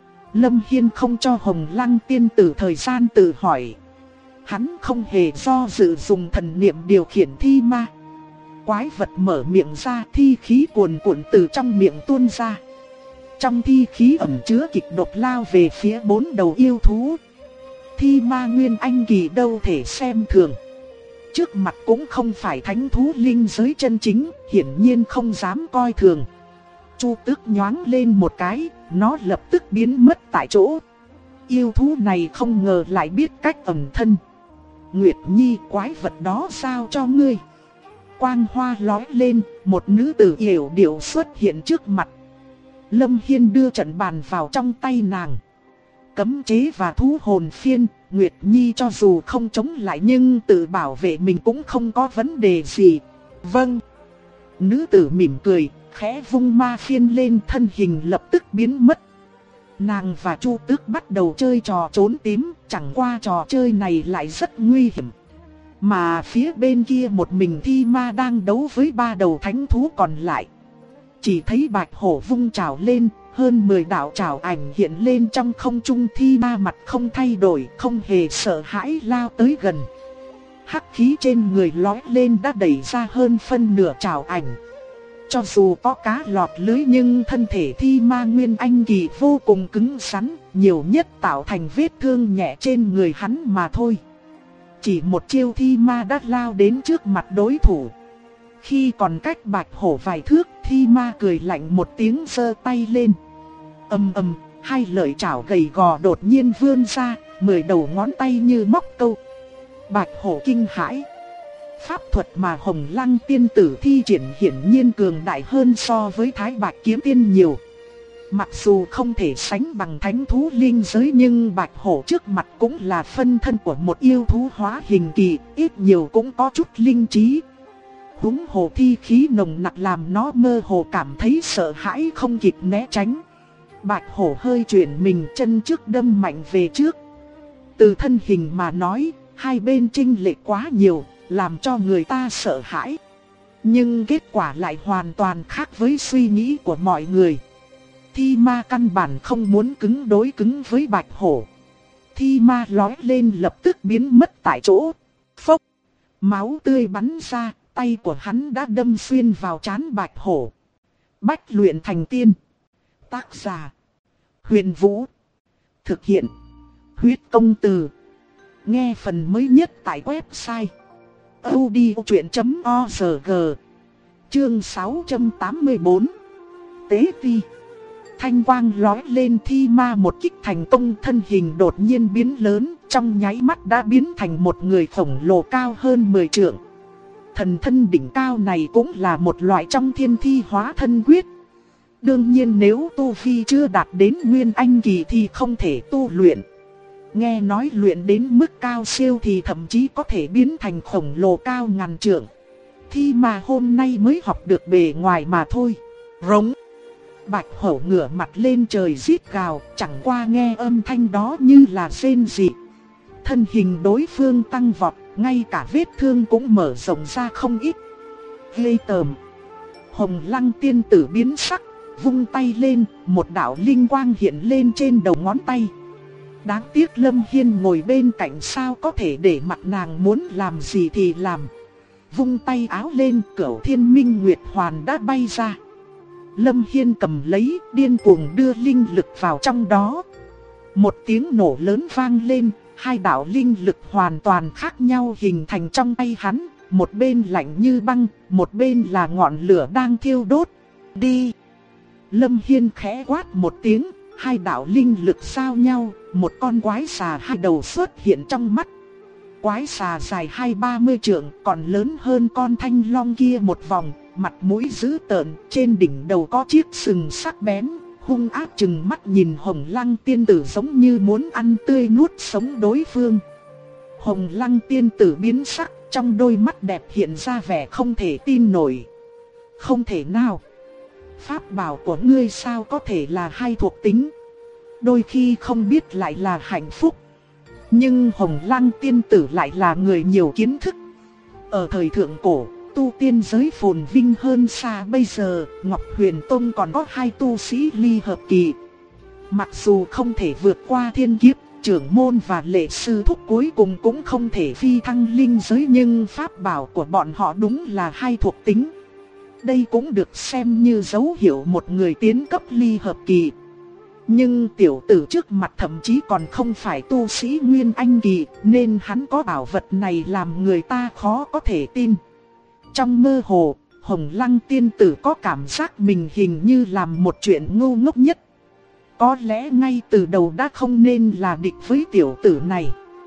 Lâm Hiên không cho Hồng Lăng tiên tử thời gian tự hỏi. Hắn không hề do dự dùng thần niệm điều khiển thi ma. Quái vật mở miệng ra, thi khí cuồn cuộn từ trong miệng tuôn ra. Trong thi khí ẩn chứa kịch độc lao về phía 4 đầu yêu thú. Thi ma nguyên anh kỳ đâu thể xem thường. Trước mặt cũng không phải thánh thú linh giới chân chính, hiển nhiên không dám coi thường. Chu Tước nhoáng lên một cái, nó lập tức biến mất tại chỗ. Yêu thú này không ngờ lại biết cách ẩn thân. Nguyệt Nhi, quái vật đó giao cho ngươi. Quang hoa lóe lên, một nữ tử yểu điệu xuất hiện trước mặt. Lâm Hiên đưa trận bàn vào trong tay nàng. Cấm chế và thú hồn phiên, Nguyệt Nhi cho dù không chống lại nhưng tự bảo vệ mình cũng không có vấn đề gì. Vâng. Nữ tử mỉm cười, khẽ vung ma phiên lên, thân hình lập tức biến mất. Nàng và Chu Tước bắt đầu chơi trò trốn tím, chẳng qua trò chơi này lại rất nguy hiểm. Mà phía bên kia một mình thi ma đang đấu với 3 đầu thánh thú còn lại. Chỉ thấy bạch hổ vung trảo lên, hơn 10 đạo trảo ảnh hiện lên trong không trung, thi ma mặt không thay đổi, không hề sợ hãi lao tới gần. Hắc khí trên người lóe lên đã đẩy ra hơn phân nửa trảo ảnh. Cho dù có cá lọt lưới nhưng thân thể thi ma nguyên anh kỳ vô cùng cứng rắn, nhiều nhất tạo thành vết thương nhẹ trên người hắn mà thôi. Chỉ một chiêu thi ma đã lao đến trước mặt đối thủ. Khi còn cách bạch hổ vài thước, thi ma cười lạnh một tiếng giơ tay lên. Ầm ầm, hai lợi chảo gầy gò đột nhiên vươn ra, 10 đầu ngón tay như móc câu. Bạch hổ kinh hãi. Pháp thuật mà Hồng Lăng tiên tử thi triển hiển nhiên cường đại hơn so với Thái Bạch kiếm tiên nhiều. Mặc dù không thể sánh bằng thánh thú linh giới nhưng bạch hổ trước mặt cũng là phân thân của một yêu thú hóa hình kỳ, ít nhiều cũng có chút linh trí. Húng hồ thi khí nồng nặc làm nó mơ hồ cảm thấy sợ hãi không kịp né tránh. Bạch hổ hơi chuyển mình, chân trước đâm mạnh về trước. Từ thân hình mà nói, hai bên chênh lệch quá nhiều, làm cho người ta sợ hãi. Nhưng kết quả lại hoàn toàn khác với suy nghĩ của mọi người. Thi ma căn bản không muốn đối cứng với bạch hổ. Thi ma lói lên lập tức biến mất tại chỗ. Phốc! Máu tươi bắn ra, tay của hắn đã đâm xuyên vào trán bạch hổ. Bách luyện thành tiên. Tác giả: Huyền Vũ. Thực hiện: Huyết Công Từ. Nghe phần mới nhất tại website audiochuyện.org. Chương 684. Tế ti. Thanh quang lói lên, thi ma một kích thành công, thân hình đột nhiên biến lớn, trong nháy mắt đã biến thành một người khổng lồ cao hơn 10 trượng. Thần thân đỉnh cao này cũng là một loại trong thiên thi hóa thân quyết. Đương nhiên nếu tu vi chưa đạt đến nguyên anh kỳ thì không thể tu luyện. Nghe nói luyện đến mức cao siêu thì thậm chí có thể biến thành khổng lồ cao ngàn trượng. thi mà hôm nay mới học được bề ngoài mà thôi. Rống. Bạch hổ ngửa mặt lên trời rít gào, chẳng qua nghe âm thanh đó như là rên rỉ. Thân hình đối phương tăng vọt, ngay cả vết thương cũng mở rộng ra không ít. Ghê tởm. Hồng Lăng tiên tử biến sắc, vung tay lên, một đạo linh quang hiện lên trên đầu ngón tay. Đáng tiếc Lâm Hiên ngồi bên cạnh, sao có thể để mặt nàng muốn làm gì thì làm. Vung tay áo lên, Cửu Thiên Minh Nguyệt Hoàn đã bay ra. Lâm Hiên cầm lấy, điên cuồng đưa linh lực vào trong đó. Một tiếng nổ lớn vang lên, hai đạo linh lực hoàn toàn khác nhau hình thành trong tay hắn. Một bên lạnh như băng, một bên là ngọn lửa đang thiêu đốt. Đi! Lâm Hiên khẽ quát một tiếng, hai đạo linh lực giao nhau, một con quái xà hai đầu xuất hiện trong mắt. Quái xà dài 20-30 trượng, còn lớn hơn con thanh long kia một vòng, mặt mũi dữ tợn, trên đỉnh đầu có chiếc sừng sắc bén, hung ác trừng mắt nhìn Hồng Lăng tiên tử giống như muốn ăn tươi nuốt sống đối phương. Hồng Lăng tiên tử biến sắc, trong đôi mắt đẹp hiện ra vẻ không thể tin nổi. Không thể nào! Pháp bảo của ngươi sao có thể là hai thuộc tính? Đôi khi không biết lại là hạnh phúc. Nhưng Hồng Lăng tiên tử lại là người nhiều kiến thức. Ở thời thượng cổ, tu tiên giới phồn vinh hơn xa bây giờ, Ngọc Huyền Tông còn có hai tu sĩ ly hợp kỳ. Mặc dù không thể vượt qua thiên kiếp, trưởng môn và lệ sư thúc cuối cùng cũng không thể phi thăng linh giới, nhưng pháp bảo của bọn họ đúng là hai thuộc tính. Đây cũng được xem như dấu hiệu một người tiến cấp ly hợp kỳ. Nhưng tiểu tử trước mặt thậm chí còn không phải tu sĩ Nguyên Anh kỳ, nên hắn có bảo vật này làm người ta khó có thể tin. Trong mơ hồ, Hồng Lăng tiên tử có cảm giác mình hình như làm một chuyện ngu ngốc nhất. Có lẽ ngay từ đầu đã không nên là địch với tiểu tử này.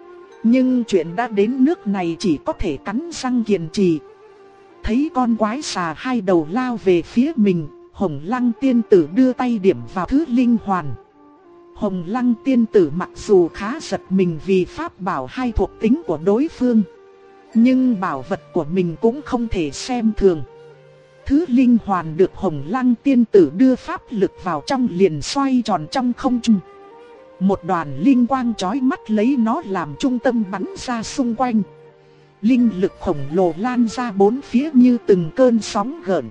Nhưng chuyện đã đến nước này chỉ có thể cắn răng kiên trì. Thấy con quái xà hai đầu lao về phía mình, Hồng Lăng tiên tử đưa tay điểm vào thứ linh hoàn. Hồng Lăng tiên tử mặc dù khá giật mình vì pháp bảo hai thuộc tính của đối phương, nhưng bảo vật của mình cũng không thể xem thường. Thứ linh hoàn được Hồng Lăng tiên tử đưa pháp lực vào trong liền xoay tròn trong không trung. Một đoàn linh quang chói mắt lấy nó làm trung tâm bắn ra xung quanh. Linh lực khổng lồ lan ra bốn phía như từng cơn sóng gợn.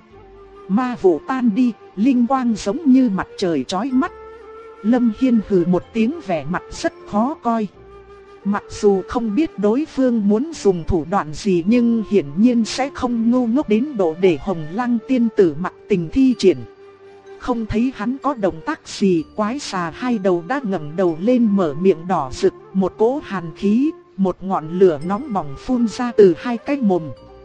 Ma vụ tan đi, linh quang giống như mặt trời chói mắt. Lâm Hiên hừ một tiếng, vẻ mặt rất khó coi. Mặc dù không biết đối phương muốn dùng thủ đoạn gì, nhưng hiển nhiên sẽ không ngu ngốc đến độ để Hồng Lăng tiên tử mặc tình thi triển. Không thấy hắn có động tác gì, quái xà hai đầu đã ngẩng đầu lên mở miệng đỏ rực, một cỗ hàn khí, một ngọn lửa nóng bỏng phun ra từ hai cái mồm.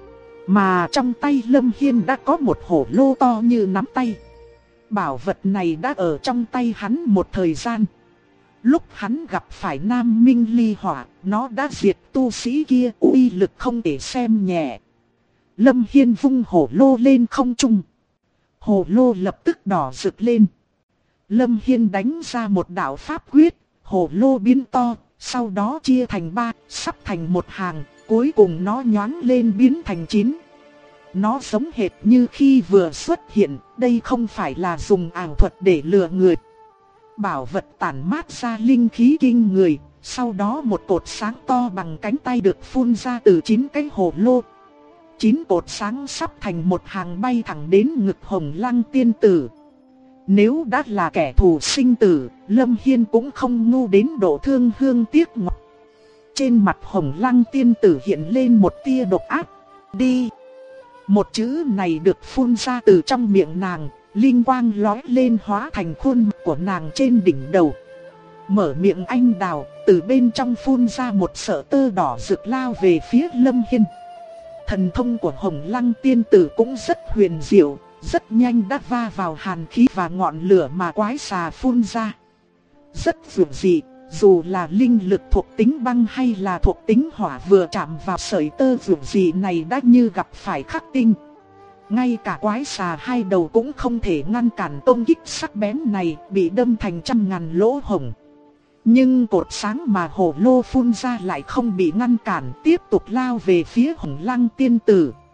Mà trong tay Lâm Hiên đã có một hổ lô to như nắm tay. Bảo vật này đã ở trong tay hắn một thời gian. Lúc hắn gặp phải Nam Minh Ly Hỏa, nó đã diệt tu sĩ kia, uy lực không thể xem nhẹ. Lâm Hiên vung hổ lô lên không trung. Hổ lô lập tức đỏ rực lên. Lâm Hiên đánh ra một đạo pháp quyết, hổ lô biến to, sau đó chia thành 3, sắp thành một hàng, cuối cùng nó nhoáng lên biến thành 9. Nó giống hệt như khi vừa xuất hiện, đây không phải là dùng ảo thuật để lừa người. Bảo vật tản mát ra linh khí kinh người, sau đó một cột sáng to bằng cánh tay được phun ra từ 9 cái hồ lô. 9 cột sáng sắp thành một hàng bay thẳng đến ngực Hồng Lăng tiên tử. Nếu đã là kẻ thù sinh tử, Lâm Hiên cũng không ngu đến độ thương hương tiếc ngọc. Trên mặt Hồng Lăng tiên tử hiện lên một tia độc ác. Đi! Một chữ này được phun ra từ trong miệng nàng, linh quang lóe lên hóa thành khuôn mặt của nàng trên đỉnh đầu. Mở miệng anh đào, từ bên trong phun ra một sợi tơ đỏ rực lao về phía Lâm Hiên. Thần thông của Hồng Lăng tiên tử cũng rất huyền diệu, rất nhanh đã va vào hàn khí và ngọn lửa mà quái xà phun ra. Rất dường dị, dù là linh lực thuộc tính băng hay là thuộc tính hỏa vừa chạm vào sợi tơ dường dị này đã như gặp phải khắc tinh. Ngay cả quái xà hai đầu cũng không thể ngăn cản công kích sắc bén này, bị đâm thành trăm ngàn lỗ hổng. Nhưng cột sáng mà hổ lô phun ra lại không bị ngăn cản, tiếp tục lao về phía Hồng Lăng tiên tử.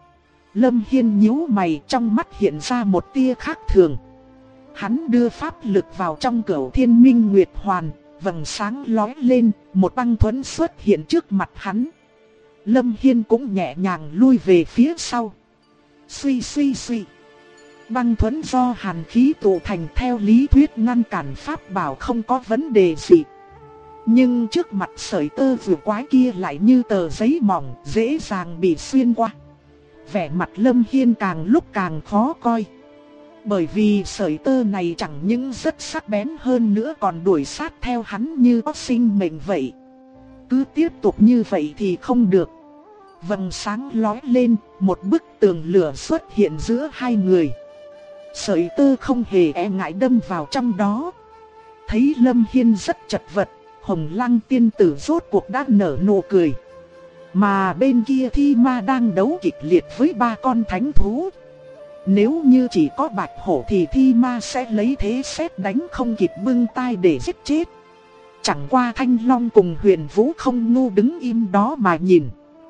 Lâm Hiên nhíu mày, trong mắt hiện ra một tia khác thường. Hắn đưa pháp lực vào trong Cửu Thiên Minh Nguyệt Hoàn, vầng sáng lóe lên, một băng thuẫn xuất hiện trước mặt hắn. Lâm Hiên cũng nhẹ nhàng lui về phía sau. Suy suy suy. Băng thuẫn do hàn khí tụ thành, theo lý thuyết ngăn cản pháp bảo không có vấn đề gì. Nhưng trước mặt sợi tơ vừa quái kia lại như tờ giấy mỏng, dễ dàng bị xuyên qua. Vẻ mặt Lâm Hiên càng lúc càng khó coi. Bởi vì sợi tơ này chẳng những rất sắc bén hơn nữa còn đuổi sát theo hắn như có sinh mệnh vậy. Cứ tiếp tục như vậy thì không được. Vầng sáng lóe lên, một bức tường lửa xuất hiện giữa hai người. Sợi tơ không hề e ngại đâm vào trong đó. Thấy Lâm Hiên rất chật vật, Hồng Lăng tiên tử rốt cuộc đã nở nụ cười. Mà bên kia Thi Ma đang đấu kịch liệt với 3 con thánh thú. Nếu như chỉ có Bạch Hổ thì Thi Ma sẽ lấy thế sét đánh không kịp bưng tay để giết chết. Chẳng qua Thanh Long cùng Huyền Vũ không ngu đứng im đó mà nhìn.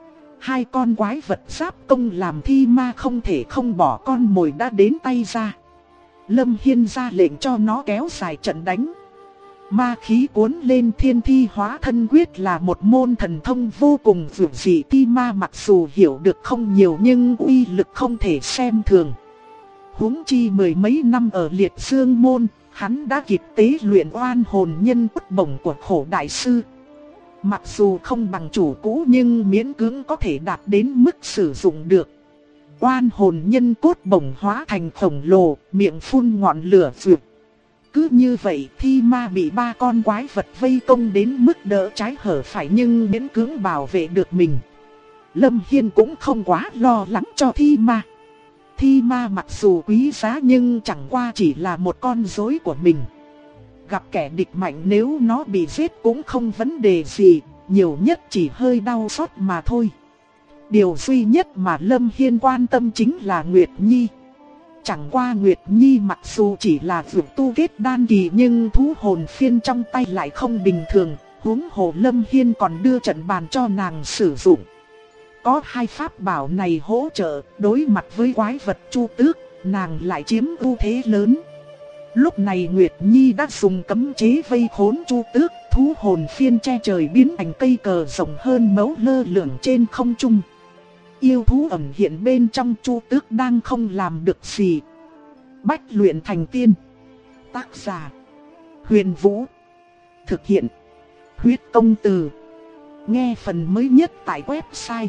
2 con quái vật giáp công làm Thi Ma không thể không bỏ con mồi đã đến tay ra. Lâm Hiên ra lệnh cho nó kéo dài trận đánh. Ma khí cuốn lên, Thiên Thi Hóa Thân Quyết là một môn thần thông vô cùng vượt dị. Thi Ma mặc dù hiểu được không nhiều nhưng uy lực không thể xem thường. Huống chi 10 mấy năm ở Liệt Dương Môn, hắn đã kịp tế luyện oan hồn nhân bất bổng của Khổ Đại Sư. Mặc dù không bằng chủ cũ nhưng miễn cưỡng có thể đạt đến mức sử dụng được. Oan hồn nhân cốt bổng hóa thành khổng lồ, miệng phun ngọn lửa vượt. Cứ như vậy Thi Ma bị 3 con quái vật vây công đến mức đỡ trái hở phải nhưng miễn cưỡng bảo vệ được mình. Lâm Hiên cũng không quá lo lắng cho Thi Ma. Thi Ma mặc dù quý giá nhưng chẳng qua chỉ là một con rối của mình. Gặp kẻ địch mạnh nếu nó bị giết cũng không vấn đề gì, nhiều nhất chỉ hơi đau xót mà thôi. Điều duy nhất mà Lâm Hiên quan tâm chính là Nguyệt Nhi. Chẳng qua Nguyệt Nhi mặc dù chỉ là vượt tu kết đan kỳ nhưng thú hồn phiên trong tay lại không bình thường, huống hồ Lâm Hiên còn đưa trận bàn cho nàng sử dụng. Có 2 pháp bảo này hỗ trợ, đối mặt với quái vật Chu Tước, nàng lại chiếm ưu thế lớn. Lúc này Nguyệt Nhi đã dùng cấm chế vây khốn Chu Tước, thú hồn phiên che trời biến thành cây cờ rộng hơn mấu lơ lửng trên không trung. Yêu thú ẩn hiện bên trong, Chu Tước đang không làm được gì. Bách luyện thành tiên. Tác giả: Huyền Vũ. Thực hiện: Huyết Công Từ. Nghe phần mới nhất tại website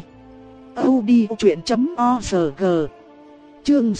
audiochuyện.org. Chương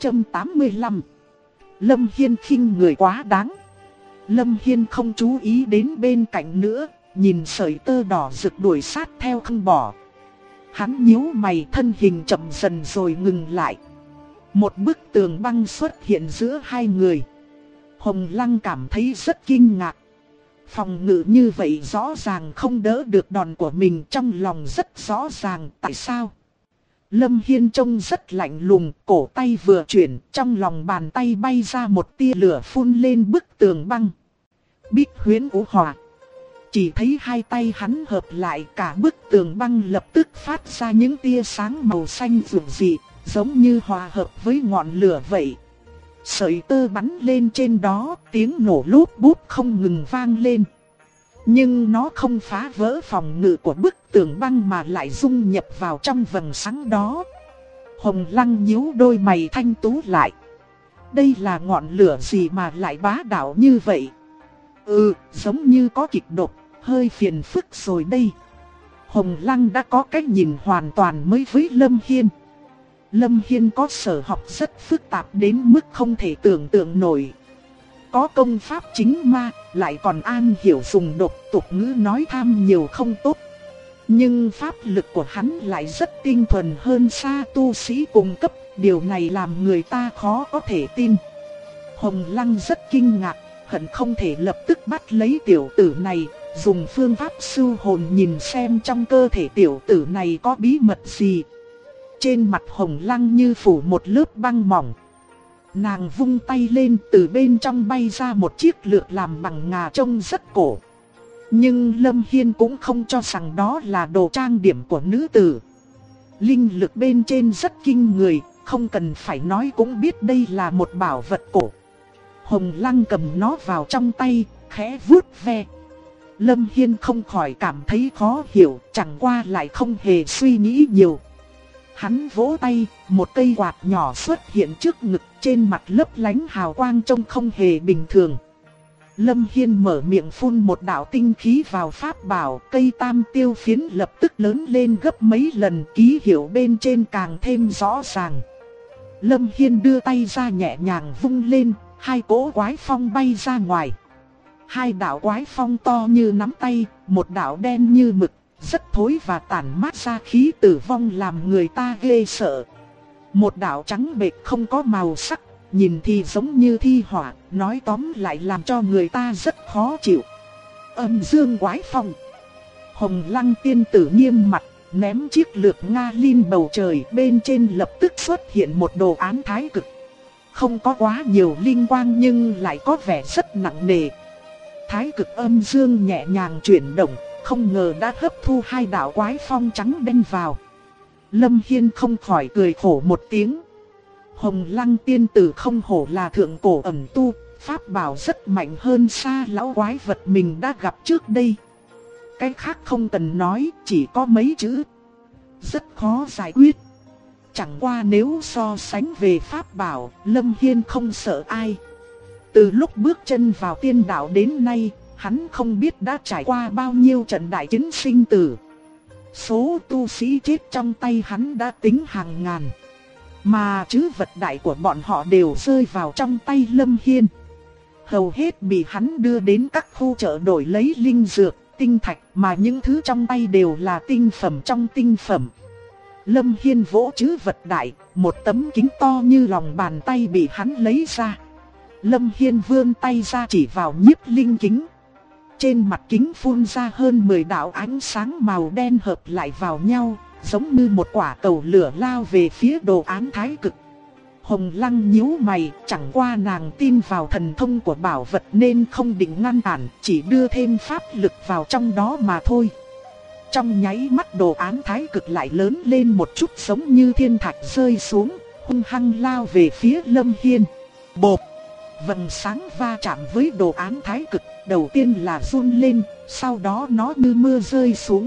685. Lâm Hiên khinh người quá đáng. Lâm Hiên không chú ý đến bên cạnh nữa, nhìn sợi tơ đỏ rực đuổi sát theo không bỏ. Hắn nhíu mày, thân hình chậm dần rồi ngừng lại. Một bức tường băng xuất hiện giữa hai người. Hồng Lăng cảm thấy rất kinh ngạc. Phòng ngự như vậy rõ ràng không đỡ được đòn của mình, trong lòng rất rõ ràng tại sao. Lâm Hiên trông rất lạnh lùng, cổ tay vừa chuyển, trong lòng bàn tay bay ra một tia lửa phun lên bức tường băng. Bích Huyễn Vũ Hỏa. Chỉ thấy hai tay hắn hợp lại, cả bức tường băng lập tức phát ra những tia sáng màu xanh rực dị, giống như hòa hợp với ngọn lửa vậy. Sợi tơ bắn lên trên đó, tiếng nổ lốp bút không ngừng vang lên. Nhưng nó không phá vỡ phòng ngự của bức tường băng mà lại dung nhập vào trong vầng sáng đó. Hồng Lăng nhíu đôi mày thanh tú lại. Đây là ngọn lửa gì mà lại bá đạo như vậy? Giống như có kịch độc, hơi phiền phức rồi đây. Hồng Lăng đã có cách nhìn hoàn toàn mới với Lâm Hiên. Lâm Hiên có sở học rất phức tạp đến mức không thể tưởng tượng nổi. Có công pháp chính ma, lại còn an hiểu dùng độc, tục ngữ nói tham nhiều không tốt. Nhưng pháp lực của hắn lại rất tinh thuần hơn xa tu sĩ cùng cấp, điều này làm người ta khó có thể tin. Hồng Lăng rất kinh ngạc, hận không thể lập tức bắt lấy tiểu tử này, dùng phương pháp sưu hồn nhìn xem trong cơ thể tiểu tử này có bí mật gì. Trên mặt Hồng Lăng như phủ một lớp băng mỏng. Nàng vung tay lên, từ bên trong bay ra một chiếc lược làm bằng ngà trông rất cổ. Nhưng Lâm Hiên cũng không cho rằng đó là đồ trang điểm của nữ tử. Linh lực bên trên rất kinh người, không cần phải nói cũng biết đây là một bảo vật cổ. Hồng Lăng cầm nó vào trong tay, khẽ vuốt ve. Lâm Hiên không khỏi cảm thấy khó hiểu, chẳng qua lại không hề suy nghĩ nhiều. Hắn vỗ tay, một cây quạt nhỏ xuất hiện trước ngực, trên mặt lấp lánh hào quang trông không hề bình thường. Lâm Hiên mở miệng phun một đạo tinh khí vào pháp bảo, cây tam tiêu phiến lập tức lớn lên gấp mấy lần, ký hiệu bên trên càng thêm rõ ràng. Lâm Hiên đưa tay ra nhẹ nhàng vung lên, hai cỗ quái phong bay ra ngoài. Hai đạo quái phong to như nắm tay, một đạo đen như mực, rất thối và tản mát ra khí tử vong làm người ta ghê sợ. Một đạo trắng bệch không có màu sắc, nhìn thì giống như thi hỏa, nói tóm lại làm cho người ta rất khó chịu. Âm dương quái phong. Hồng Lăng tiên tử nghiêm mặt, ném chiếc lược nga lên bầu trời, bên trên lập tức xuất hiện một đồ án thái cực. Không có quá nhiều linh quang nhưng lại có vẻ rất nặng nề. Thái cực âm dương nhẹ nhàng chuyển động, không ngờ đã hấp thu hai đạo quái phong trắng đen vào. Lâm Hiên không khỏi cười khổ một tiếng. Hồng Lăng tiên tử không hổ là thượng cổ ẩn tu, pháp bảo rất mạnh hơn xa lão quái vật mình đã gặp trước đây. Cái khác không cần nói, chỉ có mấy chữ. Rất khó giải quyết. Chẳng qua nếu so sánh về pháp bảo, Lâm Hiên không sợ ai. Từ lúc bước chân vào tiên đạo đến nay, hắn không biết đã trải qua bao nhiêu trận đại chiến sinh tử. Số tu sĩ chết trong tay hắn đã tính hàng ngàn. Mà trữ vật đại của bọn họ đều rơi vào trong tay Lâm Hiên. Hầu hết bị hắn đưa đến các khu chợ đổi lấy linh dược, tinh thạch, mà những thứ trong tay đều là tinh phẩm trong tinh phẩm. Lâm Hiên vỗ trữ vật đại, một tấm kính to như lòng bàn tay bị hắn lấy ra. Lâm Hiên vươn tay ra chỉ vào nhiếp linh kính. Trên mặt kính phun ra hơn 10 đạo ánh sáng màu đen hợp lại vào nhau, giống như một quả cầu lửa lao về phía đồ án thái cực. Hồng Lăng nhíu mày, chẳng qua nàng tin vào thần thông của bảo vật nên không định ngăn cản, chỉ đưa thêm pháp lực vào trong đó mà thôi. Trong nháy mắt đồ án thái cực lại lớn lên một chút, giống như thiên thạch rơi xuống, hung hăng lao về phía Lâm Hiên. Bộp! Vầng sáng va chạm với đồ án thái cực, đầu tiên là run lên, sau đó nó như mưa rơi xuống.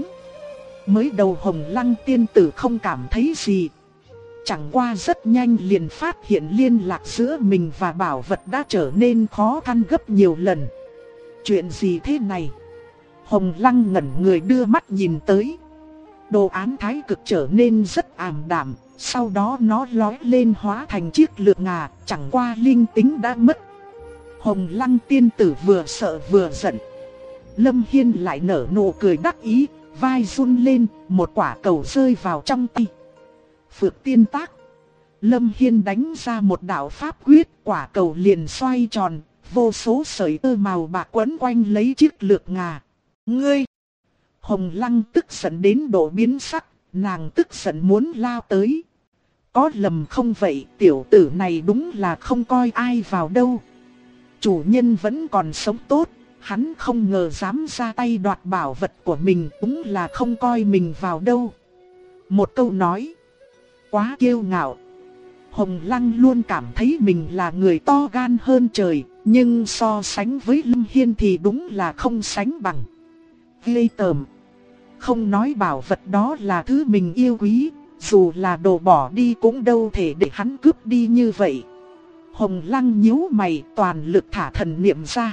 Mới đầu Hồng Lăng tiên tử không cảm thấy gì. Chẳng qua rất nhanh liền phát hiện liên lạc giữa mình và bảo vật đã trở nên khó khăn gấp nhiều lần. Chuyện gì thế này? Hồng Lăng ngẩn người đưa mắt nhìn tới. Đồ án thái cực trở nên rất ảm đạm, sau đó nó lói lên hóa thành chiếc lược ngà, chẳng qua linh tính đã mất. Hồng Lăng tiên tử vừa sợ vừa giận. Lâm Hiên lại nở nụ cười đắc ý, vai run lên, một quả cầu rơi vào trong tay. Phược tiên tác. Lâm Hiên đánh ra một đạo pháp quyết, quả cầu liền xoay tròn, vô số sợi tơ màu bạc quấn quanh lấy chiếc lược ngà. Ngươi! Hồng Lăng tức giận đến độ biến sắc, nàng tức giận muốn lao tới. Có lầm không vậy, tiểu tử này đúng là không coi ai vào đâu. Chủ nhân vẫn còn sống tốt, hắn không ngờ dám ra tay đoạt bảo vật của mình, đúng là không coi mình vào đâu. Một câu nói quá kiêu ngạo. Hồng Lăng luôn cảm thấy mình là người to gan hơn trời, nhưng so sánh với Lâm Hiên thì đúng là không sánh bằng. Ghê tởm. Không nói bảo vật đó là thứ mình yêu quý, dù là đồ bỏ đi cũng đâu thể để hắn cướp đi như vậy. Hồng Lăng nhíu mày, toàn lực thả thần niệm ra.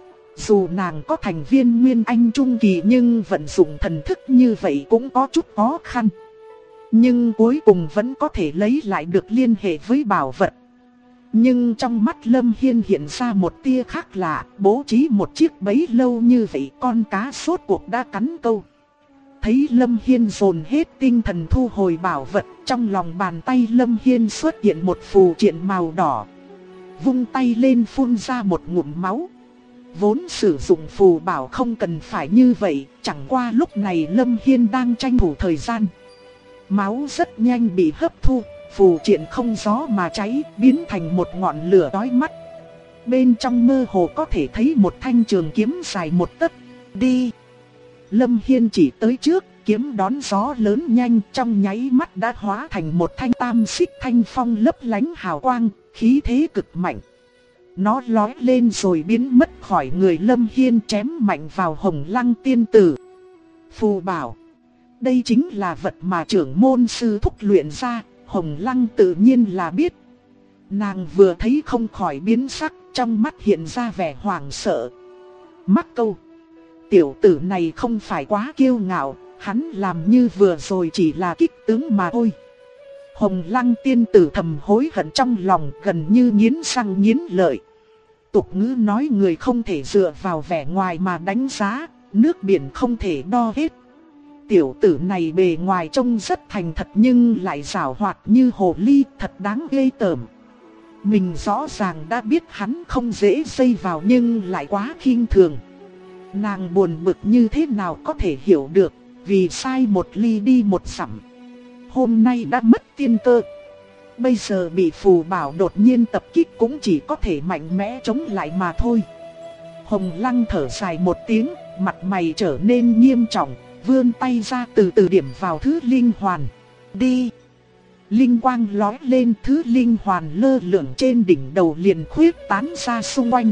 Dù nàng có thành viên Nguyên Anh Trung Kỳ nhưng vận dụng thần thức như vậy cũng có chút khó khăn. Nhưng cuối cùng vẫn có thể lấy lại được liên hệ với bảo vật. Nhưng trong mắt Lâm Hiên hiện ra một tia khác lạ, bố trí một chiếc bẫy lâu như vậy con cá sốt cuộc đã cắn câu. Thấy Lâm Hiên dồn hết tinh thần thu hồi bảo vật, trong lòng bàn tay Lâm Hiên xuất hiện một phù triện màu đỏ. Vung tay lên phun ra một ngụm máu. Vốn sử dụng phù bảo không cần phải như vậy, chẳng qua lúc này Lâm Hiên đang tranh thủ thời gian. Máu rất nhanh bị hấp thu, phù triện không gió mà cháy, biến thành một ngọn lửa đói mắt. Bên trong mơ hồ có thể thấy một thanh trường kiếm dài 1 tấc. Đi! Lâm Hiên chỉ tới trước, kiếm đón gió lớn nhanh, trong nháy mắt đã hóa thành một thanh tam xích thanh phong lấp lánh hào quang, khí thế cực mạnh. Nó lói lên rồi biến mất khỏi người Lâm Hiên, chém mạnh vào Hồng Lăng tiên tử. Phù bảo, đây chính là vật mà trưởng môn sư thúc luyện ra, Hồng Lăng tự nhiên là biết. Nàng vừa thấy không khỏi biến sắc, trong mắt hiện ra vẻ hoảng sợ. Mắc câu, tiểu tử này không phải quá kiêu ngạo, hắn làm như vừa rồi chỉ là kích tướng mà thôi. Hồng Lăng tiên tử thầm hối hận trong lòng, gần như nghiến răng nghiến lợi. Tục ngữ nói người không thể dựa vào vẻ ngoài mà đánh giá, nước biển không thể đo hết. Tiểu tử này bề ngoài trông rất thành thật nhưng lại giảo hoạt như hồ ly, thật đáng ghê tởm. Mình rõ ràng đã biết hắn không dễ dây vào nhưng lại quá khinh thường. Nàng buồn bực như thế nào có thể hiểu được, vì sai một ly đi một dặm. Hôm nay đã mất tiên cơ, bây giờ bị phù bảo đột nhiên tập kích cũng chỉ có thể mạnh mẽ chống lại mà thôi. Hồng Lăng thở dài một tiếng, mặt mày trở nên nghiêm trọng, vươn tay ra từ từ điểm vào thứ linh hoàn. Đi! Linh quang lói lên, thứ linh hoàn lơ lửng trên đỉnh đầu liền khuyết tán ra xung quanh.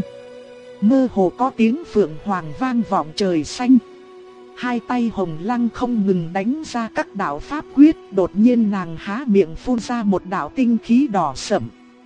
Mơ hồ có tiếng phượng hoàng vang vọng trời xanh. Hai tay Hồng Lăng không ngừng đánh ra các đạo pháp quyết, đột nhiên nàng há miệng phun ra một đạo tinh khí đỏ sẫm.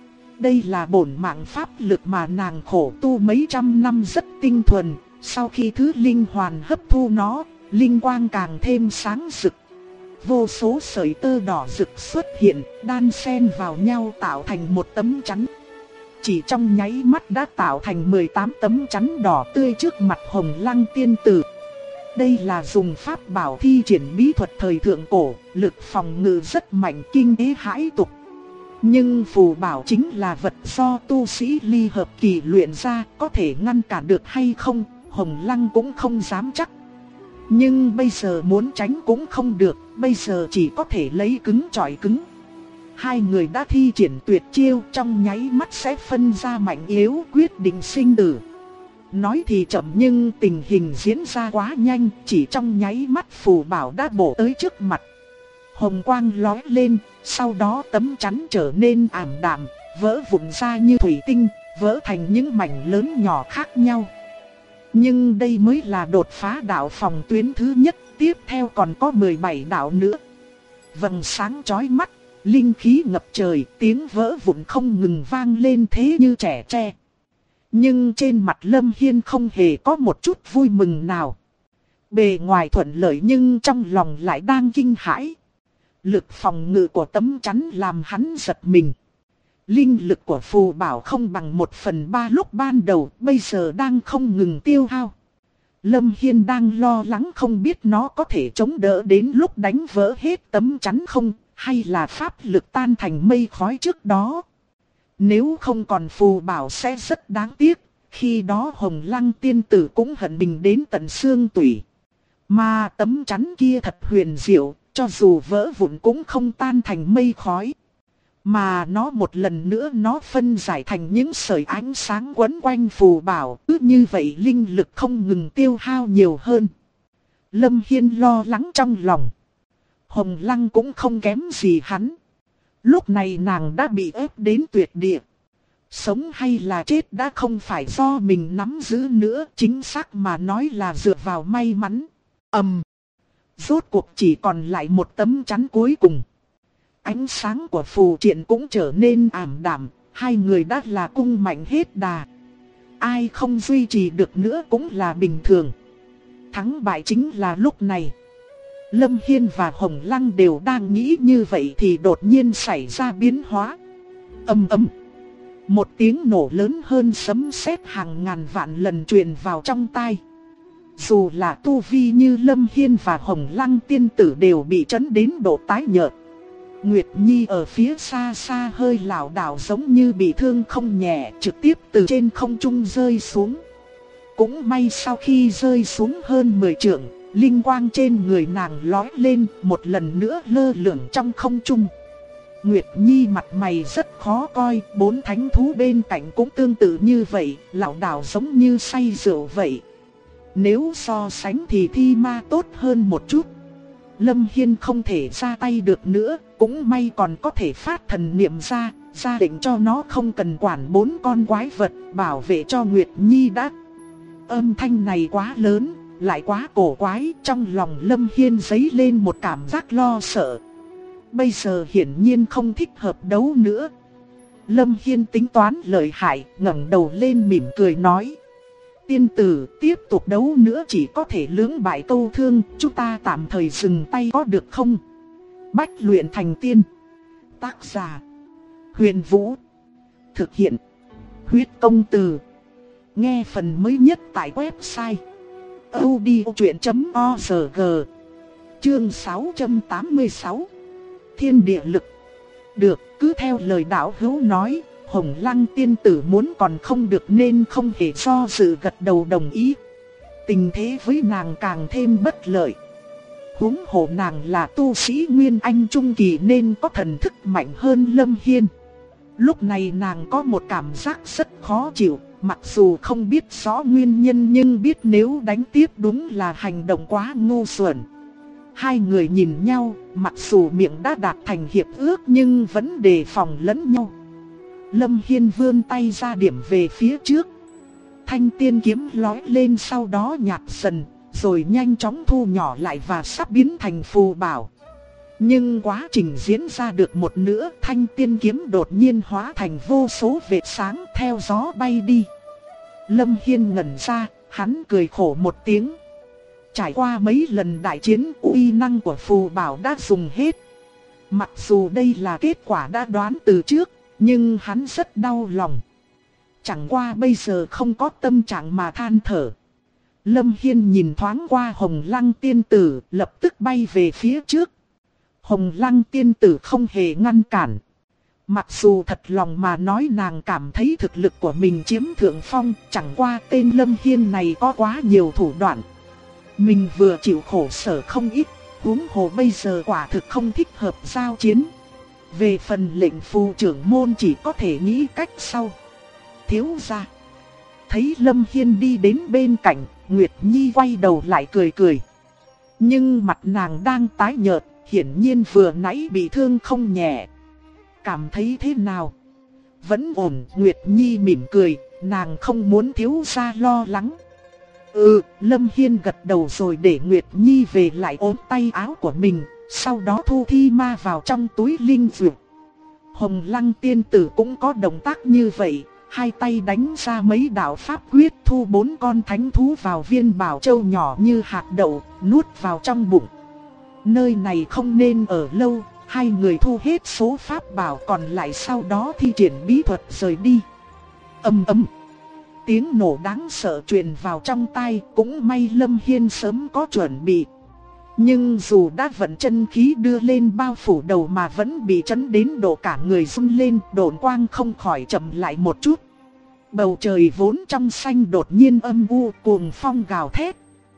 Đây là bổn mạng pháp lực mà nàng khổ tu mấy trăm năm rất tinh thuần, sau khi thứ linh hoàn hấp thu nó, linh quang càng thêm sáng rực. Vô số sợi tơ đỏ rực xuất hiện, đan xen vào nhau tạo thành một tấm chắn. Chỉ trong nháy mắt đã tạo thành 18 tấm chắn đỏ tươi trước mặt Hồng Lăng tiên tử. Đây là dùng pháp bảo thi triển bí thuật thời thượng cổ, lực phòng ngự rất mạnh, kinh thế hãi tục. Nhưng phù bảo chính là vật do tu sĩ ly hợp kỳ luyện ra, có thể ngăn cản được hay không, Hồng Lăng cũng không dám chắc. Nhưng bây giờ muốn tránh cũng không được, bây giờ chỉ có thể lấy cứng chọi cứng. Hai người đã thi triển tuyệt chiêu, trong nháy mắt sẽ phân ra mạnh yếu, quyết định sinh tử. Nói thì chậm nhưng tình hình diễn ra quá nhanh, chỉ trong nháy mắt phù bảo đã bổ tới trước mặt. Hồng quang lói lên, sau đó tấm chắn trở nên ảm đạm, vỡ vụn ra như thủy tinh, vỡ thành những mảnh lớn nhỏ khác nhau. Nhưng đây mới là đột phá đạo phòng tuyến thứ nhất, tiếp theo còn có 17 đạo nữa. Vầng sáng chói mắt, linh khí ngập trời, tiếng vỡ vụn không ngừng vang lên thế như trẻ tre. Nhưng trên mặt Lâm Hiên không hề có một chút vui mừng nào. Bề ngoài thuận lợi nhưng trong lòng lại đang kinh hãi. Lực phòng ngự của tấm chắn làm hắn giật mình. Linh lực của phù bảo không bằng 1/3 lúc ban đầu, bây giờ đang không ngừng tiêu hao. Lâm Hiên đang lo lắng không biết nó có thể chống đỡ đến lúc đánh vỡ hết tấm chắn không, hay là pháp lực tan thành mây khói trước đó. Nếu không còn phù bảo sẽ rất đáng tiếc, khi đó Hồng Lăng tiên tử cũng hận mình đến tận xương tủy. Mà tấm chắn kia thật huyền diệu, cho dù vỡ vụn cũng không tan thành mây khói. Mà nó một lần nữa nó phân giải thành những sợi ánh sáng quấn quanh phù bảo, cứ như vậy linh lực không ngừng tiêu hao nhiều hơn. Lâm Hiên lo lắng trong lòng. Hồng Lăng cũng không kém gì hắn. Lúc này nàng đã bị ép đến tuyệt địa. Sống hay là chết đã không phải do mình nắm giữ nữa, chính xác mà nói là dựa vào may mắn. Rốt cuộc chỉ còn lại một tấm chắn cuối cùng. Ánh sáng của phù triện cũng trở nên ảm đạm, hai người đã là cung mạnh hết đà. Ai không duy trì được nữa cũng là bình thường. Thắng bại chính là lúc này. Lâm Hiên và Hồng Lăng đều đang nghĩ như vậy thì đột nhiên xảy ra biến hóa. Ầm ầm. Một tiếng nổ lớn hơn sấm sét hàng ngàn vạn lần truyền vào trong tai. Dù là tu vi như Lâm Hiên và Hồng Lăng tiên tử đều bị chấn đến độ tái nhợt. Nguyệt Nhi ở phía xa xa hơi lảo đảo giống như bị thương không nhẹ, trực tiếp từ trên không trung rơi xuống. Cũng may sau khi rơi xuống hơn 10 trượng, linh quang trên người nàng lói lên, một lần nữa lơ lửng trong không trung. Nguyệt Nhi mặt mày rất khó coi, 4 thánh thú bên cạnh cũng tương tự như vậy, lảo đảo giống như say rượu vậy. Nếu so sánh thì Thi Ma tốt hơn một chút. Lâm Hiên không thể ra tay được nữa, cũng may còn có thể phát thần niệm ra lệnh cho nó không cần quản 4 con quái vật, bảo vệ cho Nguyệt Nhi đã. Âm thanh này quá lớn, lại quá cổ quái, trong lòng Lâm Hiên dấy lên một cảm giác lo sợ. Bây giờ hiển nhiên không thích hợp đấu nữa. Lâm Hiên tính toán lợi hại, ngẩng đầu lên mỉm cười nói: tiên tử, tiếp tục đấu nữa chỉ có thể lưỡng bại câu thương, chúng ta tạm thời dừng tay có được không? Bách luyện thành tiên. Tác giả: Huyền Vũ. Thực hiện: Huyết Công Từ. Nghe phần mới nhất tại website audiochuyện.org. Chương 686. Thiên địa lực. Được, cứ theo lời đạo hữu nói, Hồng Lăng tiên tử muốn còn không được nên không hề do dự gật đầu đồng ý. Tình thế với nàng càng thêm bất lợi. Huống hồ nàng là tu sĩ Nguyên Anh Trung Kỳ nên có thần thức mạnh hơn Lâm Hiên. Lúc này nàng có một cảm giác rất khó chịu, mặc dù không biết rõ nguyên nhân nhưng biết nếu đánh tiếp đúng là hành động quá ngu xuẩn. Hai người nhìn nhau, mặc dù miệng đã đạt thành hiệp ước nhưng vẫn đề phòng lẫn nhau. Lâm Hiên vươn tay ra điểm về phía trước. Thanh tiên kiếm lói lên sau đó nhạt dần, rồi nhanh chóng thu nhỏ lại và sắp biến thành phù bảo. Nhưng quá trình diễn ra được một nửa, thanh tiên kiếm đột nhiên hóa thành vô số vệt sáng theo gió bay đi. Lâm Hiên ngẩn ra, hắn cười khổ một tiếng. Trải qua mấy lần đại chiến, uy năng của phù bảo đã dùng hết. Mặc dù đây là kết quả đã đoán từ trước, nhưng hắn rất đau lòng. Chẳng qua bây giờ không có tâm trạng mà than thở. Lâm Hiên nhìn thoáng qua Hồng Lăng tiên tử, lập tức bay về phía trước. Hồng Lăng tiên tử không hề ngăn cản. Mặc dù thật lòng mà nói nàng cảm thấy thực lực của mình chiếm thượng phong, chẳng qua tên Lâm Hiên này có quá nhiều thủ đoạn. Mình vừa chịu khổ sở không ít, huống hồ bây giờ quả thực không thích hợp giao chiến. Về phần lệnh phù trưởng môn chỉ có thể nghĩ cách sau. Thiếu gia. Thấy Lâm Hiên đi đến bên cạnh, Nguyệt Nhi quay đầu lại cười cười. Nhưng mặt nàng đang tái nhợt, hiển nhiên vừa nãy bị thương không nhẹ. Cảm thấy thế nào? Vẫn ổn, Nguyệt Nhi mỉm cười, nàng không muốn thiếu gia lo lắng. Lâm Hiên gật đầu rồi để Nguyệt Nhi về lại ôm tay áo của mình, sau đó thu thi ma vào trong túi linh dược. Hồng Lăng tiên tử cũng có động tác như vậy, hai tay đánh ra mấy đạo pháp quyết thu 4 con thánh thú vào viên bảo châu nhỏ như hạt đậu, nuốt vào trong bụng. Nơi này không nên ở lâu, hai người thu hết số pháp bảo còn lại sau đó thi triển bí thuật rời đi. Ầm ầm. Tiếng nổ đáng sợ truyền vào trong tai, cũng may Lâm Hiên sớm có chuẩn bị. Nhưng dù đã vận chân khí đưa lên bao phủ đầu mà vẫn bị chấn đến độ cả người run lên, độn quang không khỏi chậm lại một chút. Bầu trời vốn trong xanh đột nhiên âm u, cuồng phong gào thét.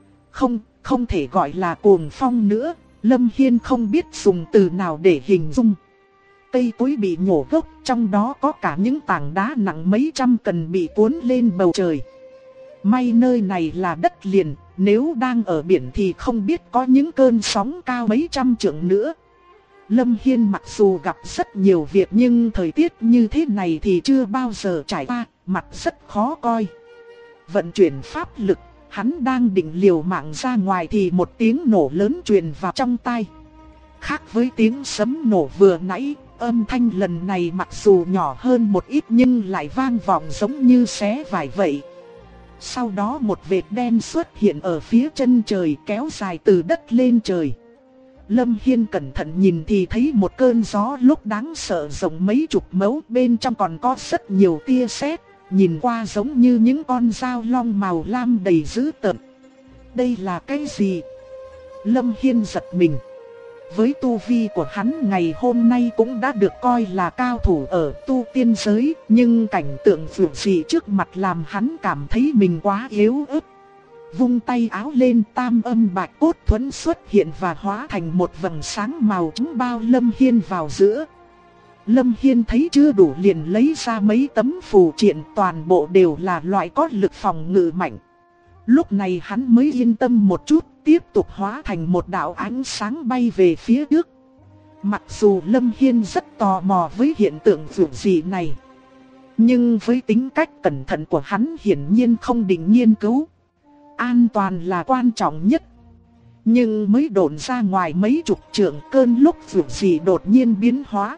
Không thể gọi là cuồng phong nữa, Lâm Hiên không biết dùng từ nào để hình dung. Cây cối bị nhổ gốc, trong đó có cả những tảng đá nặng mấy trăm cân bị cuốn lên bầu trời. May nơi này là đất liền, nếu đang ở biển thì không biết có những cơn sóng cao mấy trăm trượng nữa. Lâm Hiên mặc dù gặp rất nhiều việc nhưng thời tiết như thế này thì chưa bao giờ trải qua, mặt rất khó coi. Vận chuyển pháp lực, hắn đang định liều mạng ra ngoài thì một tiếng nổ lớn truyền vào trong tai. Khác với tiếng sấm nổ vừa nãy, âm thanh lần này mặc dù nhỏ hơn một ít nhưng lại vang vọng giống như xé vải vậy. Sau đó một vệt đen xuất hiện ở phía chân trời kéo dài từ đất lên trời. Lâm Hiên cẩn thận nhìn thì thấy một cơn gió lúc đáng sợ rộng mấy chục mẫu, bên trong còn có rất nhiều tia sét, nhìn qua giống như những con dao long màu lam đầy dữ tợn. Đây là cái gì? Lâm Hiên giật mình. Với tu vi của hắn ngày hôm nay cũng đã được coi là cao thủ ở tu tiên giới, nhưng cảnh tượng vượt dị trước mặt làm hắn cảm thấy mình quá yếu ớt. Vung tay áo lên, tam âm bạch cốt thuẫn xuất hiện và hóa thành một vầng sáng màu trắng bao Lâm Hiên vào giữa. Lâm Hiên thấy chưa đủ liền lấy ra mấy tấm phù triện, toàn bộ đều là loại có lực phòng ngự mạnh. Lúc này hắn mới yên tâm một chút, tiếp tục hóa thành một đạo ánh sáng bay về phía trước. Mặc dù Lâm Hiên rất tò mò với hiện tượng vượt dị này, nhưng với tính cách cẩn thận của hắn hiển nhiên không định nghiên cứu. An toàn là quan trọng nhất. Nhưng mới độn ra ngoài mấy chục trượng, cơn lốc vượt dị đột nhiên biến hóa.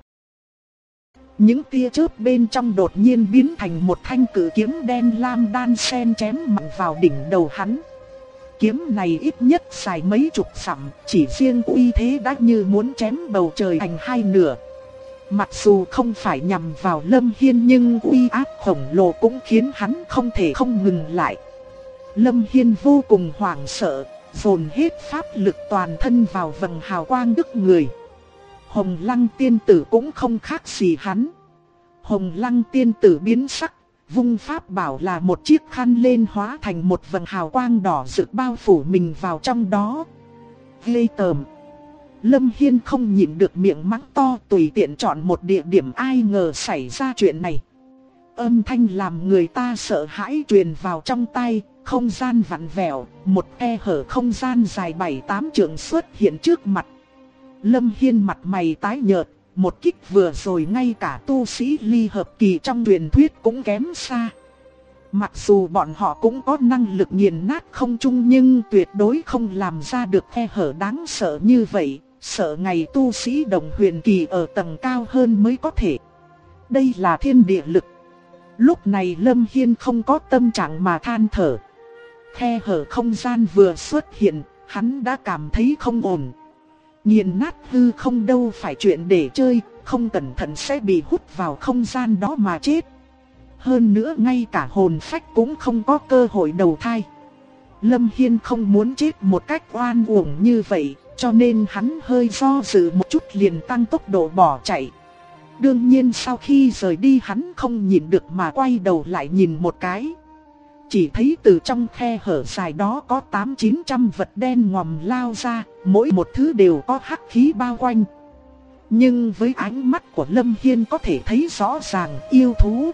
Những tia chớp bên trong đột nhiên biến thành một thanh cự kiếm đen lam đan sen chém mạnh vào đỉnh đầu hắn. Kiếm này ít nhất dài mấy chục dặm, chỉ riêng uy thế đã như muốn chém bầu trời thành hai nửa. Mặc dù không phải nhằm vào Lâm Hiên nhưng uy áp khổng lồ cũng khiến hắn không thể không ngừng lại. Lâm Hiên vô cùng hoảng sợ, dồn hết pháp lực toàn thân vào vầng hào quang đức người. Hồng Lăng tiên tử cũng không khác gì hắn. Hồng Lăng tiên tử biến sắc, vung pháp bảo là một chiếc khăn lên hóa thành một vầng hào quang đỏ rực bao phủ mình vào trong đó. Ghê tởm. Lâm Hiên không nhịn được miệng mắng to, tùy tiện chọn một địa điểm, ai ngờ xảy ra chuyện này. Âm thanh làm người ta sợ hãi truyền vào trong tai, không gian vặn vẹo, một khe hở không gian dài 7-8 trượng xuất hiện trước mặt. Lâm Hiên mặt mày tái nhợt, một kích vừa rồi ngay cả tu sĩ ly hợp kỳ trong truyền thuyết cũng kém xa. Mặc dù bọn họ cũng có năng lực nghiền nát không trung nhưng tuyệt đối không làm ra được khe hở đáng sợ như vậy, sợ ngày tu sĩ đồng huyền kỳ ở tầng cao hơn mới có thể. Đây là thiên địa lực. Lúc này Lâm Hiên không có tâm trạng mà than thở. Khe hở không gian vừa xuất hiện, hắn đã cảm thấy không ổn. Nghiền nát hư không đâu phải chuyện để chơi, không cẩn thận sẽ bị hút vào không gian đó mà chết. Hơn nữa ngay cả hồn phách cũng không có cơ hội đầu thai. Lâm Hiên không muốn chết một cách oan uổng như vậy, cho nên hắn hơi do dự một chút liền tăng tốc độ bỏ chạy. Đương nhiên sau khi rời đi hắn không nhìn được mà quay đầu lại nhìn một cái. Chỉ thấy từ trong khe hở dài đó có 800-900 vật đen ngòm lao ra, mỗi một thứ đều có hắc khí bao quanh. Nhưng với ánh mắt của Lâm Hiên có thể thấy rõ ràng yêu thú.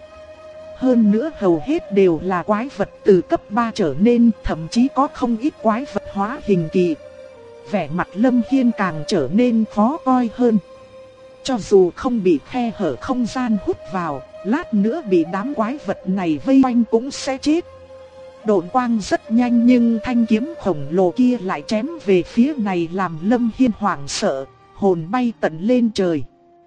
Hơn nữa hầu hết đều là quái vật từ cấp 3 trở nên, thậm chí có không ít quái vật hóa hình kỳ. Vẻ mặt Lâm Hiên càng trở nên khó coi hơn. Cho dù không bị khe hở không gian hút vào, lát nữa bị đám quái vật này vây quanh cũng sẽ chết. Độn quang rất nhanh nhưng thanh kiếm khổng lồ kia lại chém về phía này làm Lâm Hiên hoảng sợ, hồn bay tận lên trời.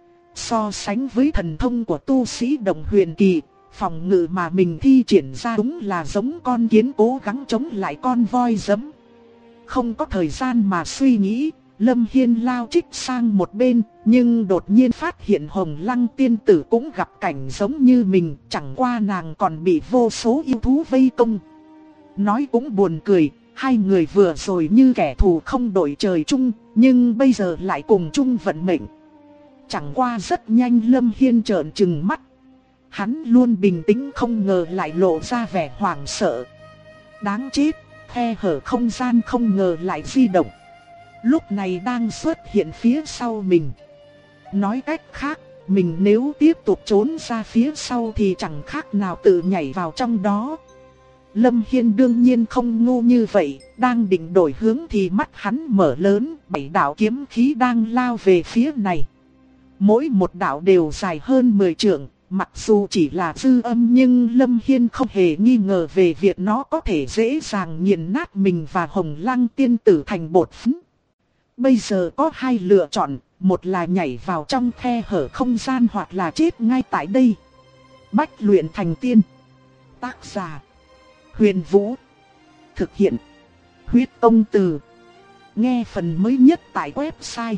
So sánh với thần thông của tu sĩ đồng huyền kỳ, phòng ngự mà mình thi triển ra đúng là giống con kiến cố gắng chống lại con voi giẫm. Không có thời gian mà suy nghĩ, Lâm Hiên lao trích sang một bên, nhưng đột nhiên phát hiện Hồng Lăng tiên tử cũng gặp cảnh giống như mình, chẳng qua nàng còn bị vô số yêu thú vây công. Nói cũng buồn cười, hai người vừa rồi như kẻ thù không đội trời chung, nhưng bây giờ lại cùng chung vận mệnh. Chẳng qua rất nhanh Lâm Hiên trợn trừng mắt. Hắn luôn bình tĩnh không ngờ lại lộ ra vẻ hoảng sợ. Đáng chết, khe hở không gian không ngờ lại di động. Lúc này đang xuất hiện phía sau mình. Nói cách khác, mình nếu tiếp tục trốn ra phía sau thì chẳng khác nào tự nhảy vào trong đó. Lâm Hiên đương nhiên không ngu như vậy, đang định đổi hướng thì mắt hắn mở lớn, 7 đạo kiếm khí đang lao về phía này. Mỗi một đạo đều dài hơn 10 trượng, mặc dù chỉ là dư âm nhưng Lâm Hiên không hề nghi ngờ về việc nó có thể dễ dàng nghiền nát mình và Hồng Lăng tiên tử thành bột phấn. Bây giờ có hai lựa chọn, một là nhảy vào trong khe hở không gian hoặc là chết ngay tại đây. Bách luyện thành tiên. Tác giả Huyền Vũ. Thực hiện Huyết Công Từ. Nghe phần mới nhất tại website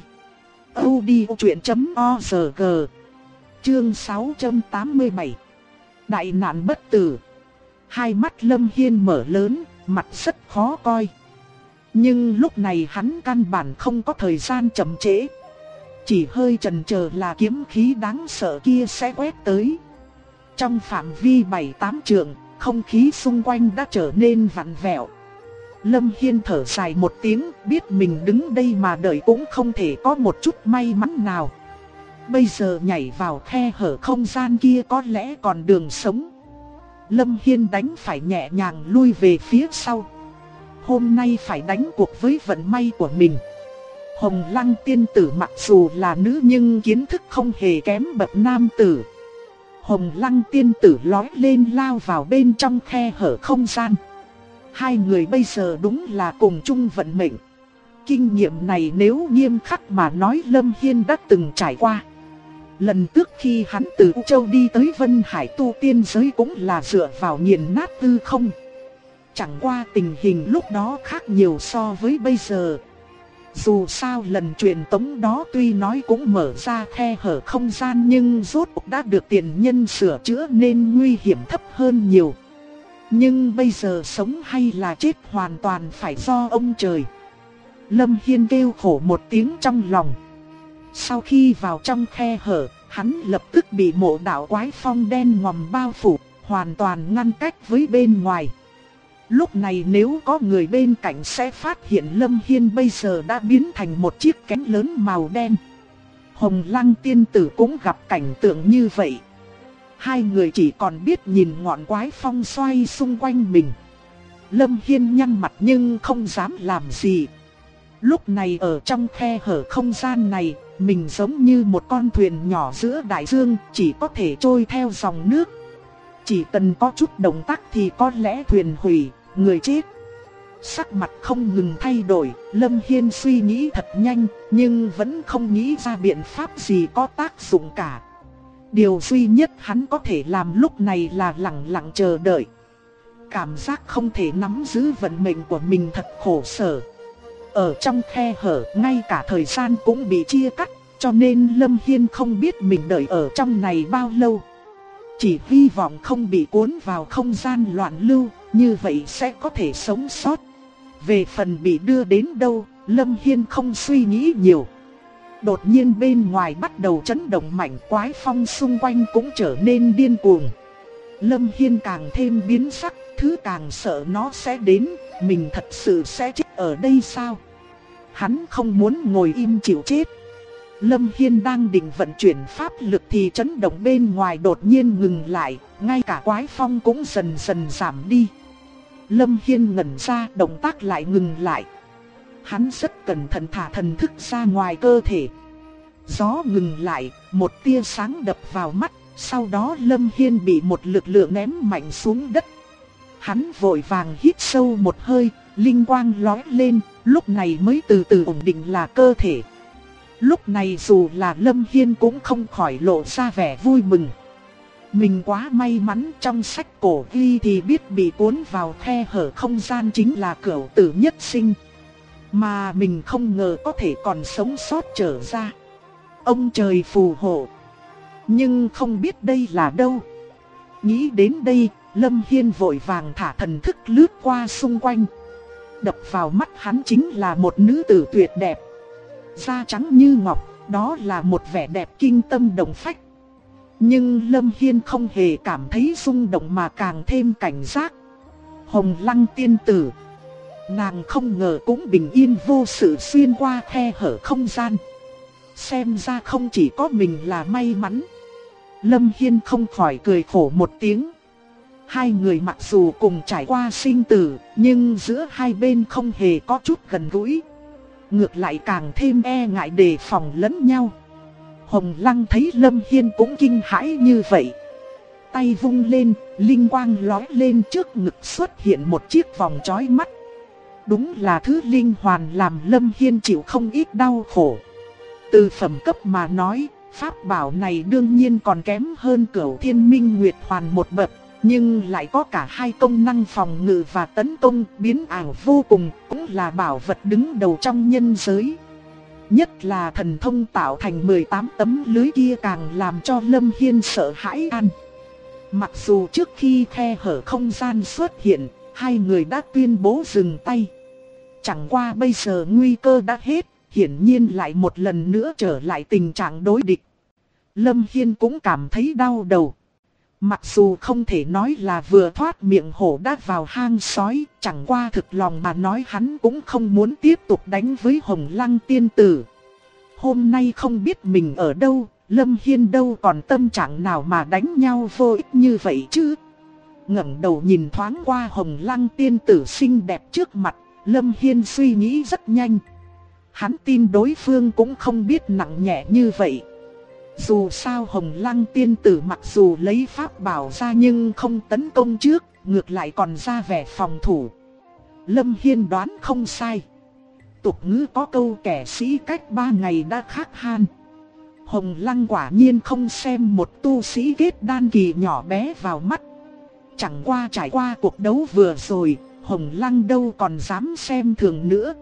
audiochuyện.org. Chương 687. Đại nạn bất tử. Hai mắt Lâm Hiên mở lớn, mặt rất khó coi. Nhưng lúc này hắn căn bản không có thời gian chậm trễ. Chỉ hơi chần chờ là kiếm khí đáng sợ kia sẽ quét tới. Trong phạm vi 7-8 trượng, không khí xung quanh đã trở nên vặn vẹo. Lâm Hiên thở dài một tiếng, biết mình đứng đây mà đợi cũng không thể có một chút may mắn nào. Bây giờ nhảy vào khe hở không gian kia có lẽ còn đường sống. Lâm Hiên đánh phải nhẹ nhàng lui về phía sau. Hôm nay phải đánh cuộc với vận may của mình. Hồng Lăng tiên tử mặc dù là nữ nhưng kiến thức không hề kém bậc nam tử. Hồng Lăng tiên tử lói lên lao vào bên trong khe hở không gian. Hai người bây giờ đúng là cùng chung vận mệnh. Kinh nghiệm này nếu nghiêm khắc mà nói Lâm Hiên đã từng trải qua. Lần trước khi hắn từ U Châu đi tới Vân Hải tu tiên giới cũng là dựa vào nghiền nát hư không. Chẳng qua tình hình lúc đó khác nhiều so với bây giờ. Dù sao lần truyền tống đó tuy nói cũng mở ra khe hở không gian nhưng rốt cuộc đã được tiền nhân sửa chữa nên nguy hiểm thấp hơn nhiều. Nhưng bây giờ sống hay là chết hoàn toàn phải do ông trời. Lâm Hiên kêu khổ một tiếng trong lòng. Sau khi vào trong khe hở, hắn lập tức bị mộ đạo quái phong đen ngòm bao phủ, hoàn toàn ngăn cách với bên ngoài. Lúc này nếu có người bên cạnh sẽ phát hiện Lâm Hiên bây giờ đã biến thành một chiếc kén lớn màu đen. Hồng Lăng tiên tử cũng gặp cảnh tượng như vậy. Hai người chỉ còn biết nhìn ngọn quái phong xoay xung quanh mình. Lâm Hiên nhăn mặt nhưng không dám làm gì. Lúc này ở trong khe hở không gian này, mình giống như một con thuyền nhỏ giữa đại dương, chỉ có thể trôi theo dòng nước. Chỉ cần có chút động tác thì có lẽ thuyền hủy, người chết. Sắc mặt không ngừng thay đổi, Lâm Hiên suy nghĩ thật nhanh, nhưng vẫn không nghĩ ra biện pháp gì có tác dụng cả. Điều duy nhất hắn có thể làm lúc này là lặng lặng chờ đợi. Cảm giác không thể nắm giữ vận mệnh của mình thật khổ sở. Ở trong khe hở, ngay cả thời gian cũng bị chia cắt, cho nên Lâm Hiên không biết mình đợi ở trong này bao lâu. Chỉ hy vọng không bị cuốn vào không gian loạn lưu, như vậy sẽ có thể sống sót. Về phần bị đưa đến đâu, Lâm Hiên không suy nghĩ nhiều. Đột nhiên bên ngoài bắt đầu chấn động mạnh, quái phong xung quanh cũng trở nên điên cuồng. Lâm Hiên càng thêm biến sắc, thứ càng sợ nó sẽ đến, mình thật sự sẽ chết ở đây sao? Hắn không muốn ngồi im chịu chết. Lâm Hiên đang định vận chuyển pháp lực thì chấn động bên ngoài đột nhiên ngừng lại, ngay cả quái phong cũng dần dần giảm đi. Lâm Hiên ngẩn ra, động tác lại ngừng lại. Hắn rất cẩn thận thả thần thức ra ngoài cơ thể. Gió ngừng lại, một tia sáng đập vào mắt, sau đó Lâm Hiên bị một lực lượng ném mạnh xuống đất. Hắn vội vàng hít sâu một hơi, linh quang lóe lên, lúc này mới từ từ ổn định là cơ thể. Lúc này dù là Lâm Hiên cũng không khỏi lộ ra vẻ vui mừng. Mình quá may mắn, trong sách cổ ghi thì biết bị cuốn vào khe hở không gian chính là cửu tử nhất sinh. Mà mình không ngờ có thể còn sống sót trở ra. Ông trời phù hộ. Nhưng không biết đây là đâu. Nghĩ đến đây, Lâm Hiên vội vàng thả thần thức lướt qua xung quanh. Đập vào mắt hắn chính là một nữ tử tuyệt đẹp. Da trắng như ngọc, đó là một vẻ đẹp kinh tâm động phách. Nhưng Lâm Hiên không hề cảm thấy rung động mà càng thêm cảnh giác. Hồng Lăng tiên tử. Nàng không ngờ cũng bình yên vô sự xuyên qua khe hở không gian. Xem ra không chỉ có mình là may mắn. Lâm Hiên không khỏi cười khổ một tiếng. Hai người mặc dù cùng trải qua sinh tử, nhưng giữa hai bên không hề có chút gần gũi. Ngược lại càng thêm e ngại đề phòng lẫn nhau. Hồng Lăng thấy Lâm Hiên cũng kinh hãi như vậy. Tay vung lên, linh quang lóe lên, trước ngực xuất hiện một chiếc vòng chói mắt. Đúng là thứ linh hoàn làm Lâm Hiên chịu không ít đau khổ. Từ phẩm cấp mà nói, pháp bảo này đương nhiên còn kém hơn Cửu Thiên Minh Nguyệt Hoàn một bậc. Nhưng lại có cả hai công năng phòng ngự và tấn công biến ảo vô cùng, cũng là bảo vật đứng đầu trong nhân giới. Nhất là thần thông tạo thành 18 tấm lưới kia càng làm cho Lâm Hiên sợ hãi an. Mặc dù trước khi khe hở không gian xuất hiện, hai người đã tuyên bố dừng tay. Chẳng qua bây giờ nguy cơ đã hết, hiển nhiên lại một lần nữa trở lại tình trạng đối địch. Lâm Hiên cũng cảm thấy đau đầu. Mặc dù không thể nói là vừa thoát miệng hổ đã vào hang sói, chẳng qua thực lòng mà nói hắn cũng không muốn tiếp tục đánh với Hồng Lăng tiên tử. Hôm nay không biết mình ở đâu, Lâm Hiên đâu còn tâm trạng nào mà đánh nhau vô ích như vậy chứ. ngẩng đầu nhìn thoáng qua Hồng Lăng tiên tử xinh đẹp trước mặt, Lâm Hiên suy nghĩ rất nhanh. Hắn tin đối phương cũng không biết nặng nhẹ như vậy. Dù sao Hồng Lăng tiên tử mặc dù lấy pháp bảo ra nhưng không tấn công trước, ngược lại còn ra vẻ phòng thủ. Lâm Hiên đoán không sai. Tục ngữ có câu kẻ sĩ cách 3 ngày đã khát han. Hồng Lăng quả nhiên không xem một tu sĩ kết đan kỳ nhỏ bé vào mắt. Chẳng qua trải qua cuộc đấu vừa rồi, Hồng Lăng đâu còn dám xem thường nữa.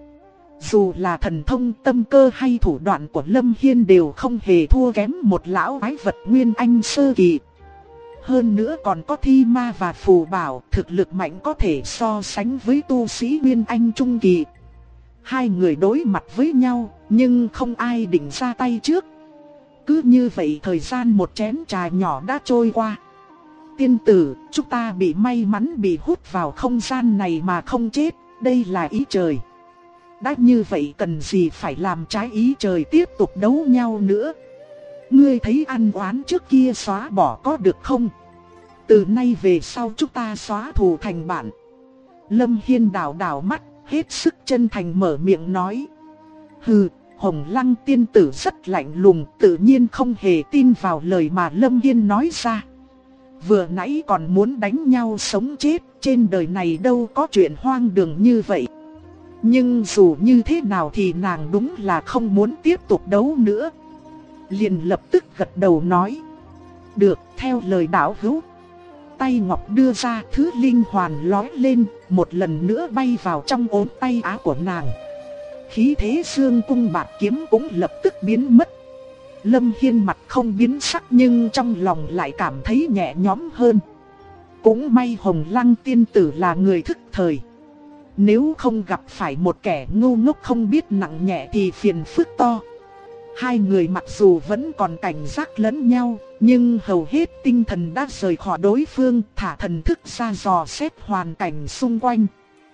Dù là thần thông tâm cơ hay thủ đoạn của Lâm Hiên đều không hề thua kém một lão quái vật Nguyên Anh sơ kỳ. Hơn nữa còn có thi ma và phù bảo, thực lực mạnh có thể so sánh với tu sĩ Nguyên Anh trung kỳ. Hai người đối mặt với nhau, nhưng không ai định ra tay trước. Cứ như vậy thời gian một chén trà nhỏ đã trôi qua. Tiên tử, chúng ta bị may mắn bị hút vào không gian này mà không chết, đây là ý trời. Đã như vậy cần gì phải làm trái ý trời tiếp tục đấu nhau nữa. Ngươi thấy ăn oán trước kia xóa bỏ có được không? Từ nay về sau chúng ta xóa thù thành bạn. Lâm Hiên đảo đảo mắt, hết sức chân thành mở miệng nói. Hừ, Hồng Lăng tiên tử rất lạnh lùng, tự nhiên không hề tin vào lời mà Lâm Hiên nói ra. Vừa nãy còn muốn đánh nhau sống chết, trên đời này đâu có chuyện hoang đường như vậy. Nhưng dù như thế nào thì nàng đúng là không muốn tiếp tục đấu nữa. Liền lập tức gật đầu nói. Được, theo lời đạo hữu. Tay ngọc đưa ra, thứ linh hoàn lói lên, một lần nữa bay vào trong ốm tay áo của nàng. Khí thế xương cung bạc kiếm cũng lập tức biến mất. Lâm Hiên mặt không biến sắc nhưng trong lòng lại cảm thấy nhẹ nhõm hơn. Cũng may Hồng Lăng tiên tử là người thức thời. Nếu không gặp phải một kẻ ngu ngốc không biết nặng nhẹ thì phiền phức to. Hai người mặc dù vẫn còn cảnh giác lẫn nhau, nhưng hầu hết tinh thần đã rời khỏi đối phương, thả thần thức ra dò xét hoàn cảnh xung quanh.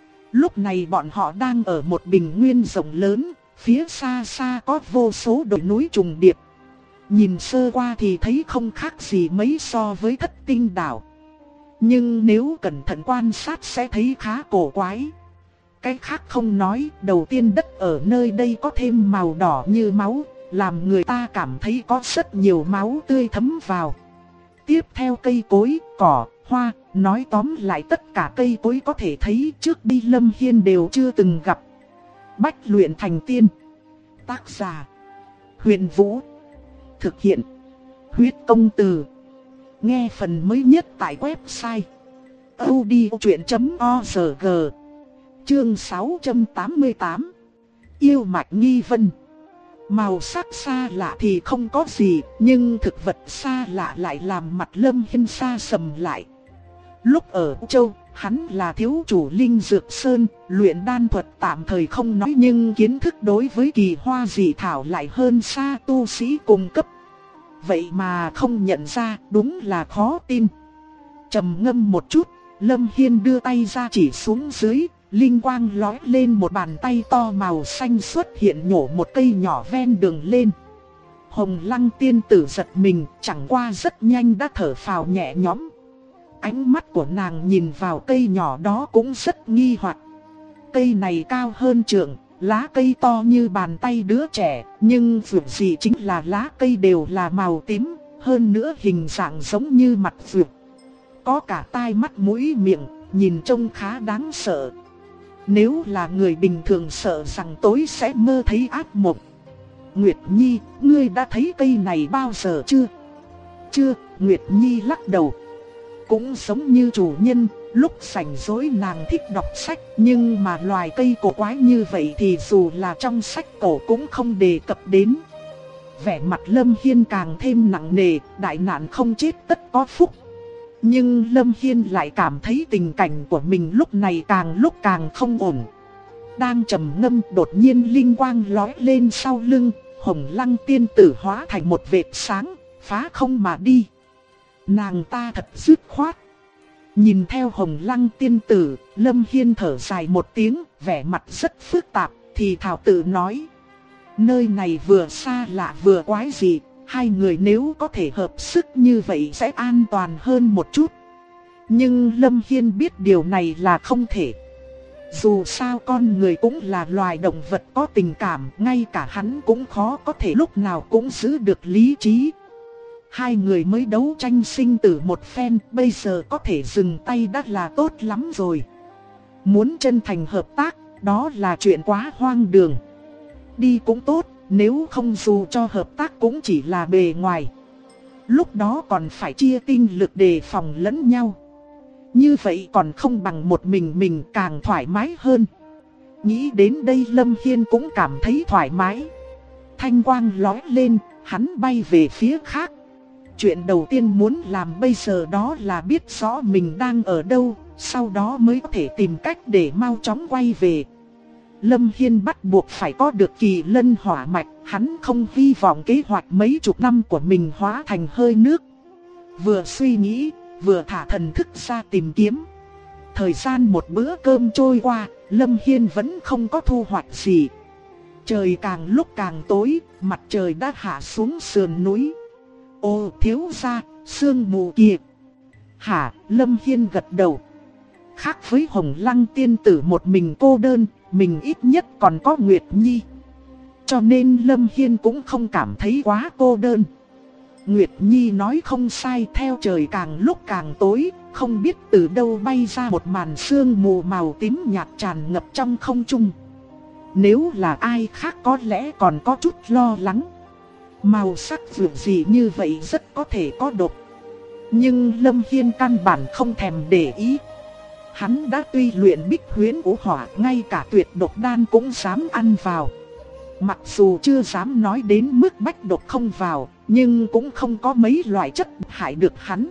Lúc này bọn họ đang ở một bình nguyên rộng lớn, phía xa xa có vô số đồi núi trùng điệp. Nhìn sơ qua thì thấy không khác gì mấy so với Thất Tinh đảo. Nhưng nếu cẩn thận quan sát sẽ thấy khá cổ quái. Cái khác không nói, đầu tiên đất ở nơi đây có thêm màu đỏ như máu, làm người ta cảm thấy có rất nhiều máu tươi thấm vào. Tiếp theo cây cối, cỏ, hoa, nói tóm lại tất cả cây cối có thể thấy trước đi Lâm Hiên đều chưa từng gặp. Bách luyện thành tiên. Tác giả: Huyền Vũ. Thực hiện: Huyết Công Từ. Nghe phần mới nhất tại website audiochuyện.org. Chương 688. Yêu mạch nghi vân. Màu sắc xa lạ thì không có gì, nhưng thực vật xa lạ lại làm mặt Lâm Hiên xa sầm lại. Lúc ở Châu, hắn là thiếu chủ Linh Dược Sơn, luyện đan thuật tạm thời không nói nhưng kiến thức đối với kỳ hoa dị thảo lại hơn xa tu sĩ cùng cấp. Vậy mà không nhận ra, đúng là khó tin. Trầm ngâm một chút, Lâm Hiên đưa tay ra chỉ xuống dưới, linh quang lói lên, một bàn tay to màu xanh xuất hiện nhổ một cây nhỏ ven đường lên. Hồng Lăng tiên tử giật mình, chẳng qua rất nhanh đã thở phào nhẹ nhõm. Ánh mắt của nàng nhìn vào cây nhỏ đó cũng rất nghi hoặc. Cây này cao hơn trượng, lá cây to như bàn tay đứa trẻ, nhưng vượt gì chính là lá cây đều là màu tím, hơn nữa hình dạng giống như mặt vượt. Có cả tai mắt mũi miệng, nhìn trông khá đáng sợ. Nếu là người bình thường sợ rằng tối sẽ mơ thấy ác mộng. Nguyệt Nhi, ngươi đã thấy cây này bao giờ chưa? Chưa, Nguyệt Nhi lắc đầu. Cũng giống như chủ nhân, lúc rảnh rỗi nàng thích đọc sách, nhưng mà loài cây cổ quái như vậy thì dù là trong sách cổ cũng không đề cập đến. Vẻ mặt Lâm Hiên càng thêm nặng nề, đại nạn không chết tất có phúc. Nhưng Lâm Hiên lại cảm thấy tình cảnh của mình lúc này lúc càng không ổn. Đang trầm ngâm, đột nhiên linh quang lói lên sau lưng, Hồng Lăng tiên tử hóa thành một vệt sáng, phá không mà đi. Nàng ta thật dứt khoát. Nhìn theo Hồng Lăng tiên tử, Lâm Hiên thở dài một tiếng, vẻ mặt rất phức tạp, thì thảo tự nói. Nơi này vừa xa lạ vừa quái dị, hai người nếu có thể hợp sức như vậy sẽ an toàn hơn một chút. Nhưng Lâm Hiên biết điều này là không thể. Dù sao con người cũng là loài động vật có tình cảm, ngay cả hắn cũng khó có thể lúc nào cũng giữ được lý trí. Hai người mới đấu tranh sinh tử một phen, bây giờ có thể dừng tay đã là tốt lắm rồi. Muốn chân thành hợp tác, đó là chuyện quá hoang đường. Đi cũng tốt, nếu không dù cho hợp tác cũng chỉ là bề ngoài. Lúc đó còn phải chia tinh lực đề phòng lẫn nhau. Như vậy còn không bằng một mình càng thoải mái hơn. Nghĩ đến đây Lâm Hiên cũng cảm thấy thoải mái. Thanh quang lóe lên, hắn bay về phía khác. Chuyện đầu tiên muốn làm bây giờ đó là biết rõ mình đang ở đâu, sau đó mới có thể tìm cách để mau chóng quay về. Lâm Hiên bắt buộc phải có được kỳ lân hỏa mạch, hắn không hy vọng kế hoạch mấy chục năm của mình hóa thành hơi nước. Vừa suy nghĩ, vừa thả thần thức ra tìm kiếm. Thời gian một bữa cơm trôi qua, Lâm Hiên vẫn không có thu hoạch gì. Trời càng lúc càng tối, mặt trời đã hạ xuống sườn núi. Ô thiếu gia, sương mù kìa. Hả, Lâm Hiên gật đầu. Khác với Hồng Lăng tiên tử một mình cô đơn, mình ít nhất còn có Nguyệt Nhi. Cho nên Lâm Hiên cũng không cảm thấy quá cô đơn. Nguyệt Nhi nói không sai, theo trời càng lúc càng tối, không biết từ đâu bay ra một màn sương mù màu tím nhạt tràn ngập trong không trung. Nếu là ai khác có lẽ còn có chút lo lắng. Màu sắc vượt gì như vậy rất có thể có độc. Nhưng Lâm Hiên căn bản không thèm để ý. Hắn đã tuy luyện bích huyễn vũ hỏa, ngay cả tuyệt độc đan cũng dám ăn vào. Mặc dù chưa dám nói đến mức bách độc không vào, nhưng cũng không có mấy loại chất hại được hắn.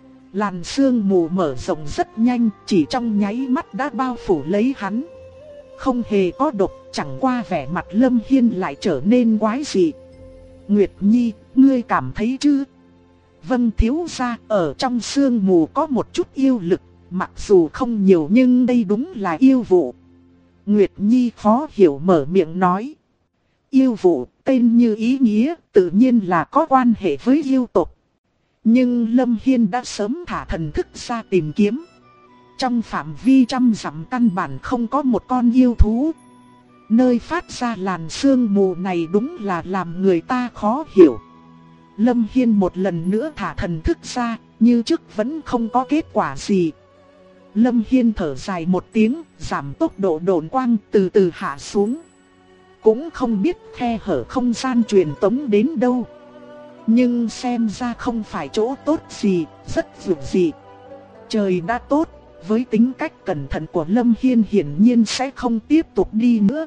Làn sương mù mở rộng rất nhanh, chỉ trong nháy mắt đã bao phủ lấy hắn. Không hề có độc, chẳng qua vẻ mặt Lâm Hiên lại trở nên quái dị. Nguyệt Nhi, ngươi cảm thấy chứ? Vâng thiếu gia, ở trong sương mù có một chút yêu lực, mặc dù không nhiều nhưng đây đúng là yêu vụ. Nguyệt Nhi khó hiểu mở miệng nói. Yêu vụ, tên như ý nghĩa, tự nhiên là có quan hệ với yêu tộc. Nhưng Lâm Hiên đã sớm thả thần thức ra tìm kiếm. Trong phạm vi trăm dặm căn bản không có một con yêu thú. Nơi phát ra làn sương mù này đúng là làm người ta khó hiểu. Lâm Hiên một lần nữa thả thần thức ra, như trước vẫn không có kết quả gì. Lâm Hiên thở dài một tiếng, giảm tốc độ độn quang từ từ hạ xuống. Cũng không biết khe hở không gian truyền tống đến đâu. Nhưng xem ra không phải chỗ tốt gì, rất vượt gì. Trời đã tốt, với tính cách cẩn thận của Lâm Hiên hiển nhiên sẽ không tiếp tục đi nữa.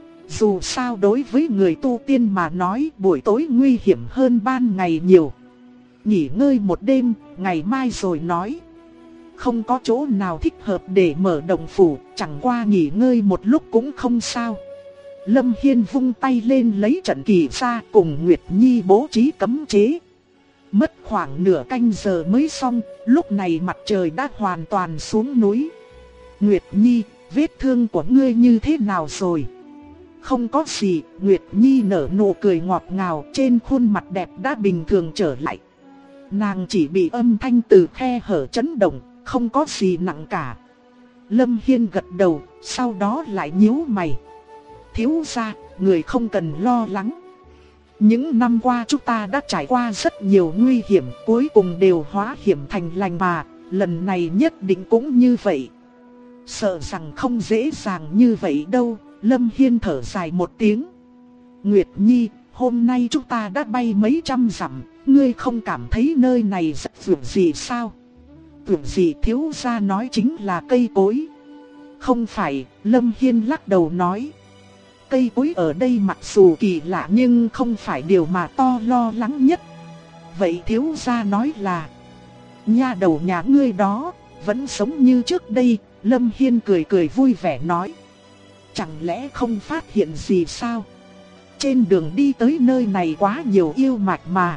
Dù sao đối với người tu tiên mà nói buổi tối nguy hiểm hơn ban ngày nhiều. Nghỉ ngơi một đêm, ngày mai rồi nói. Không có chỗ nào thích hợp để mở động phủ, chẳng qua nghỉ ngơi một lúc cũng không sao. Lâm Hiên vung tay lên lấy trận kỳ ra cùng Nguyệt Nhi bố trí cấm chế. Mất khoảng nửa canh giờ mới xong, lúc này mặt trời đã hoàn toàn xuống núi. Nguyệt Nhi, vết thương của ngươi như thế nào rồi? Không có gì, Nguyệt Nhi nở nụ cười ngọt ngào, trên khuôn mặt đẹp đã bình thường trở lại. Nàng chỉ bị âm thanh từ khe hở chấn động, không có gì nặng cả. Lâm Hiên gật đầu, sau đó lại nhíu mày. Thiếu gia, người không cần lo lắng. Những năm qua chúng ta đã trải qua rất nhiều nguy hiểm, cuối cùng đều hóa hiểm thành lành mà, lần này nhất định cũng như vậy. Sợ rằng không dễ dàng như vậy đâu. Lâm Hiên thở dài một tiếng. Nguyệt Nhi, hôm nay chúng ta đã bay mấy trăm dặm, ngươi không cảm thấy nơi này rất vượt gì sao? Vượt gì thiếu gia nói chính là cây cối. Không phải, Lâm Hiên lắc đầu nói. Cây cối ở đây mặc dù kỳ lạ nhưng không phải điều mà to lo lắng nhất. Vậy thiếu gia nói là, nha đầu nhà ngươi đó, vẫn sống như trước đây. Lâm Hiên cười cười vui vẻ nói. Chẳng lẽ không phát hiện gì sao? Trên đường đi tới nơi này quá nhiều yêu mạch mà.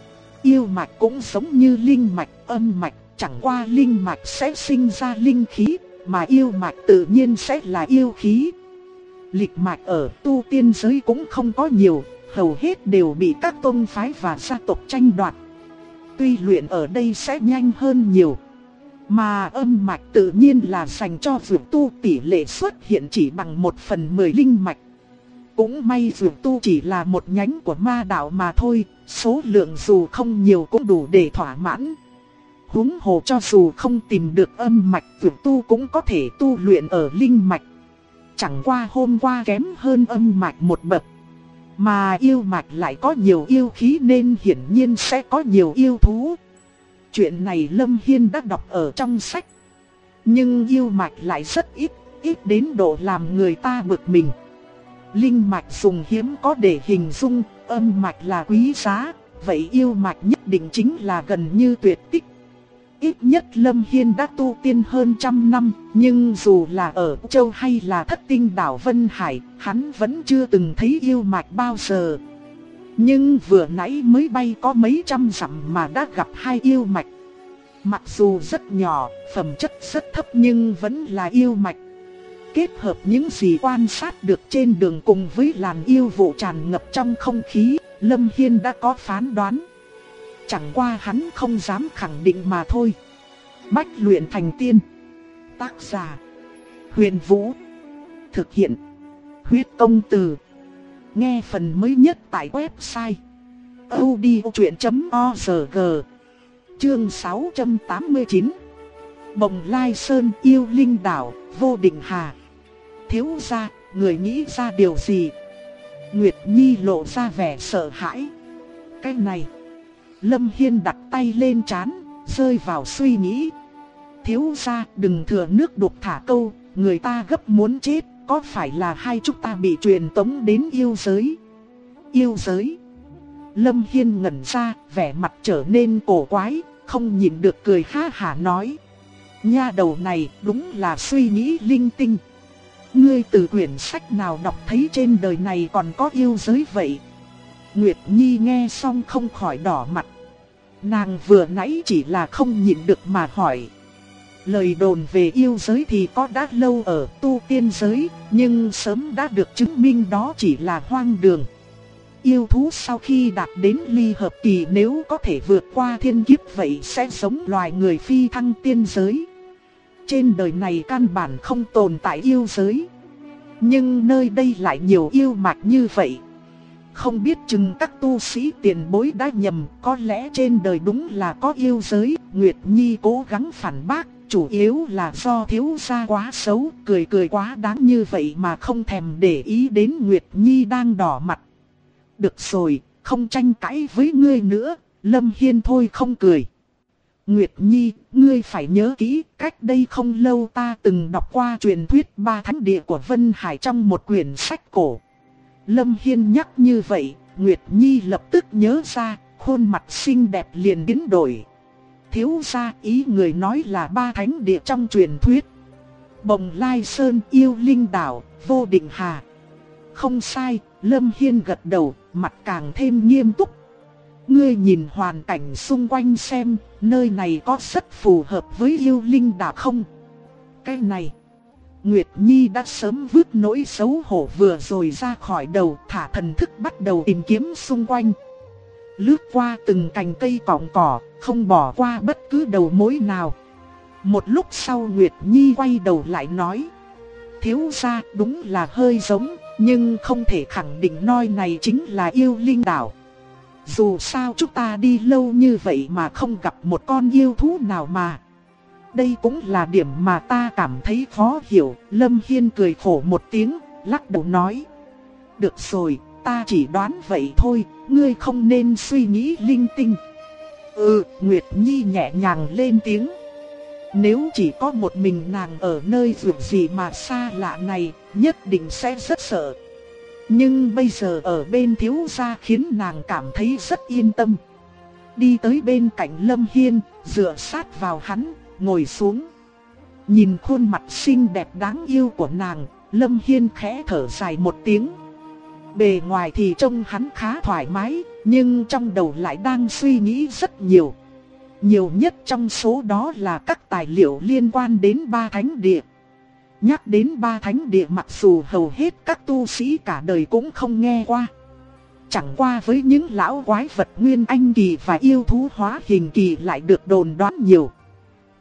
Yêu mạch cũng giống như linh mạch, âm mạch, chẳng qua linh mạch sẽ sinh ra linh khí, mà yêu mạch tự nhiên sẽ là yêu khí. Lịch mạch ở tu tiên giới cũng không có nhiều, hầu hết đều bị các tôn phái và gia tộc tranh đoạt. Tuy luyện ở đây sẽ nhanh hơn nhiều, Mà âm mạch tự nhiên là dành cho dược tu, tỷ lệ xuất hiện chỉ bằng 1/10 linh mạch. Cũng may dược tu chỉ là một nhánh của ma đạo mà thôi, số lượng dù không nhiều cũng đủ để thỏa mãn. Huống hồ cho dù không tìm được âm mạch, dược tu cũng có thể tu luyện ở linh mạch. Chẳng qua hôm qua kém hơn âm mạch một bậc. Mà yêu mạch lại có nhiều yêu khí nên hiển nhiên sẽ có nhiều yêu thú. Chuyện này Lâm Hiên đã đọc ở trong sách. Nhưng yêu mạch lại rất ít đến độ làm người ta bực mình. Linh mạch dùng hiếm có để hình dung, âm mạch là quý giá, vậy yêu mạch nhất định chính là gần như tuyệt tích. Ít nhất Lâm Hiên đã tu tiên hơn 100 năm, nhưng dù là ở Châu hay là Thất Tinh đảo Vân Hải, hắn vẫn chưa từng thấy yêu mạch bao giờ. Nhưng vừa nãy mới bay có mấy trăm dặm mà đã gặp hai yêu mạch. Mặc dù rất nhỏ, phẩm chất rất thấp nhưng vẫn là yêu mạch. Kết hợp những gì quan sát được trên đường cùng với làn yêu vụ tràn ngập trong không khí, Lâm Hiên đã có phán đoán. Chẳng qua hắn không dám khẳng định mà thôi. Bách luyện thành tiên. Tác giả: Huyền Vũ. Thực hiện: Huyết Công Từ. Nghe phần mới nhất tại website audiochuyện.org. Chương 689. Bồng Lai Sơn yêu linh đảo, Vô Định Hà. Thiếu gia, người nghĩ ra điều gì? Nguyệt Nhi lộ ra vẻ sợ hãi. Cái này. Lâm Hiên đặt tay lên trán, rơi vào suy nghĩ. Thiếu gia, đừng thừa nước đục thả câu, người ta gấp muốn chết, có phải là hai chúng ta bị truyền tống đến yêu giới? Yêu giới? Lâm Hiên ngẩn ra, vẻ mặt trở nên cổ quái, không nhịn được cười ha hả nói. Nha đầu này đúng là suy nghĩ linh tinh. Ngươi từ quyển sách nào đọc thấy trên đời này còn có yêu giới vậy? Nguyệt Nhi nghe xong không khỏi đỏ mặt. Nàng vừa nãy chỉ là không nhịn được mà hỏi. Lời đồn về yêu giới thì có đã lâu ở tu tiên giới, nhưng sớm đã được chứng minh đó chỉ là hoang đường. Yêu thú sau khi đạt đến ly hợp kỳ nếu có thể vượt qua thiên kiếp vậy sẽ giống loài người phi thăng tiên giới. Trên đời này căn bản không tồn tại yêu giới. Nhưng nơi đây lại nhiều yêu mạch như vậy. Không biết chừng các tu sĩ tiền bối đã nhầm, có lẽ trên đời đúng là có yêu giới. Nguyệt Nhi cố gắng phản bác, chủ yếu là do thiếu gia quá xấu, cười cười quá đáng như vậy mà không thèm để ý đến Nguyệt Nhi đang đỏ mặt. Được rồi, không tranh cãi với ngươi nữa, Lâm Hiên thôi không cười. Nguyệt Nhi, ngươi phải nhớ kỹ, cách đây không lâu ta từng đọc qua truyền thuyết ba thánh địa của Vân Hải trong một quyển sách cổ. Lâm Hiên nhắc như vậy, Nguyệt Nhi lập tức nhớ ra, khuôn mặt xinh đẹp liền biến đổi. Thiếu gia, ý người nói là ba thánh địa trong truyền thuyết. Bồng Lai Sơn, yêu linh đảo, Vô Định Hà. Không sai, Lâm Hiên gật đầu, mặt càng thêm nghiêm túc. Ngươi nhìn hoàn cảnh xung quanh xem, nơi này có rất phù hợp với yêu linh đảo không? Cái này, Nguyệt Nhi đã sớm vứt nỗi xấu hổ vừa rồi ra khỏi đầu, thả thần thức bắt đầu tìm kiếm xung quanh. Lướt qua từng cành cây cọng cỏ, không bỏ qua bất cứ đầu mối nào. Một lúc sau Nguyệt Nhi quay đầu lại nói. Thiếu gia, đúng là hơi giống, nhưng không thể khẳng định nơi này chính là yêu linh đảo. Dù sao chúng ta đi lâu như vậy mà không gặp một con yêu thú nào mà. Đây cũng là điểm mà ta cảm thấy khó hiểu. Lâm Hiên cười khổ một tiếng, lắc đầu nói. Được rồi, ta chỉ đoán vậy thôi, ngươi không nên suy nghĩ linh tinh. Nguyệt Nhi nhẹ nhàng lên tiếng. Nếu chỉ có một mình nàng ở nơi vượt gì mà xa lạ này, nhất định sẽ rất sợ. Nhưng bây giờ ở bên thiếu gia khiến nàng cảm thấy rất yên tâm. Đi tới bên cạnh Lâm Hiên, dựa sát vào hắn, ngồi xuống. Nhìn khuôn mặt xinh đẹp đáng yêu của nàng, Lâm Hiên khẽ thở dài một tiếng. Bề ngoài thì trông hắn khá thoải mái, nhưng trong đầu lại đang suy nghĩ rất nhiều. Nhiều nhất trong số đó là các tài liệu liên quan đến ba thánh địa. Nhắc đến ba thánh địa mặc dù hầu hết các tu sĩ cả đời cũng không nghe qua. Chẳng qua với những lão quái vật nguyên anh kỳ và yêu thú hóa hình kỳ lại được đồn đoán nhiều.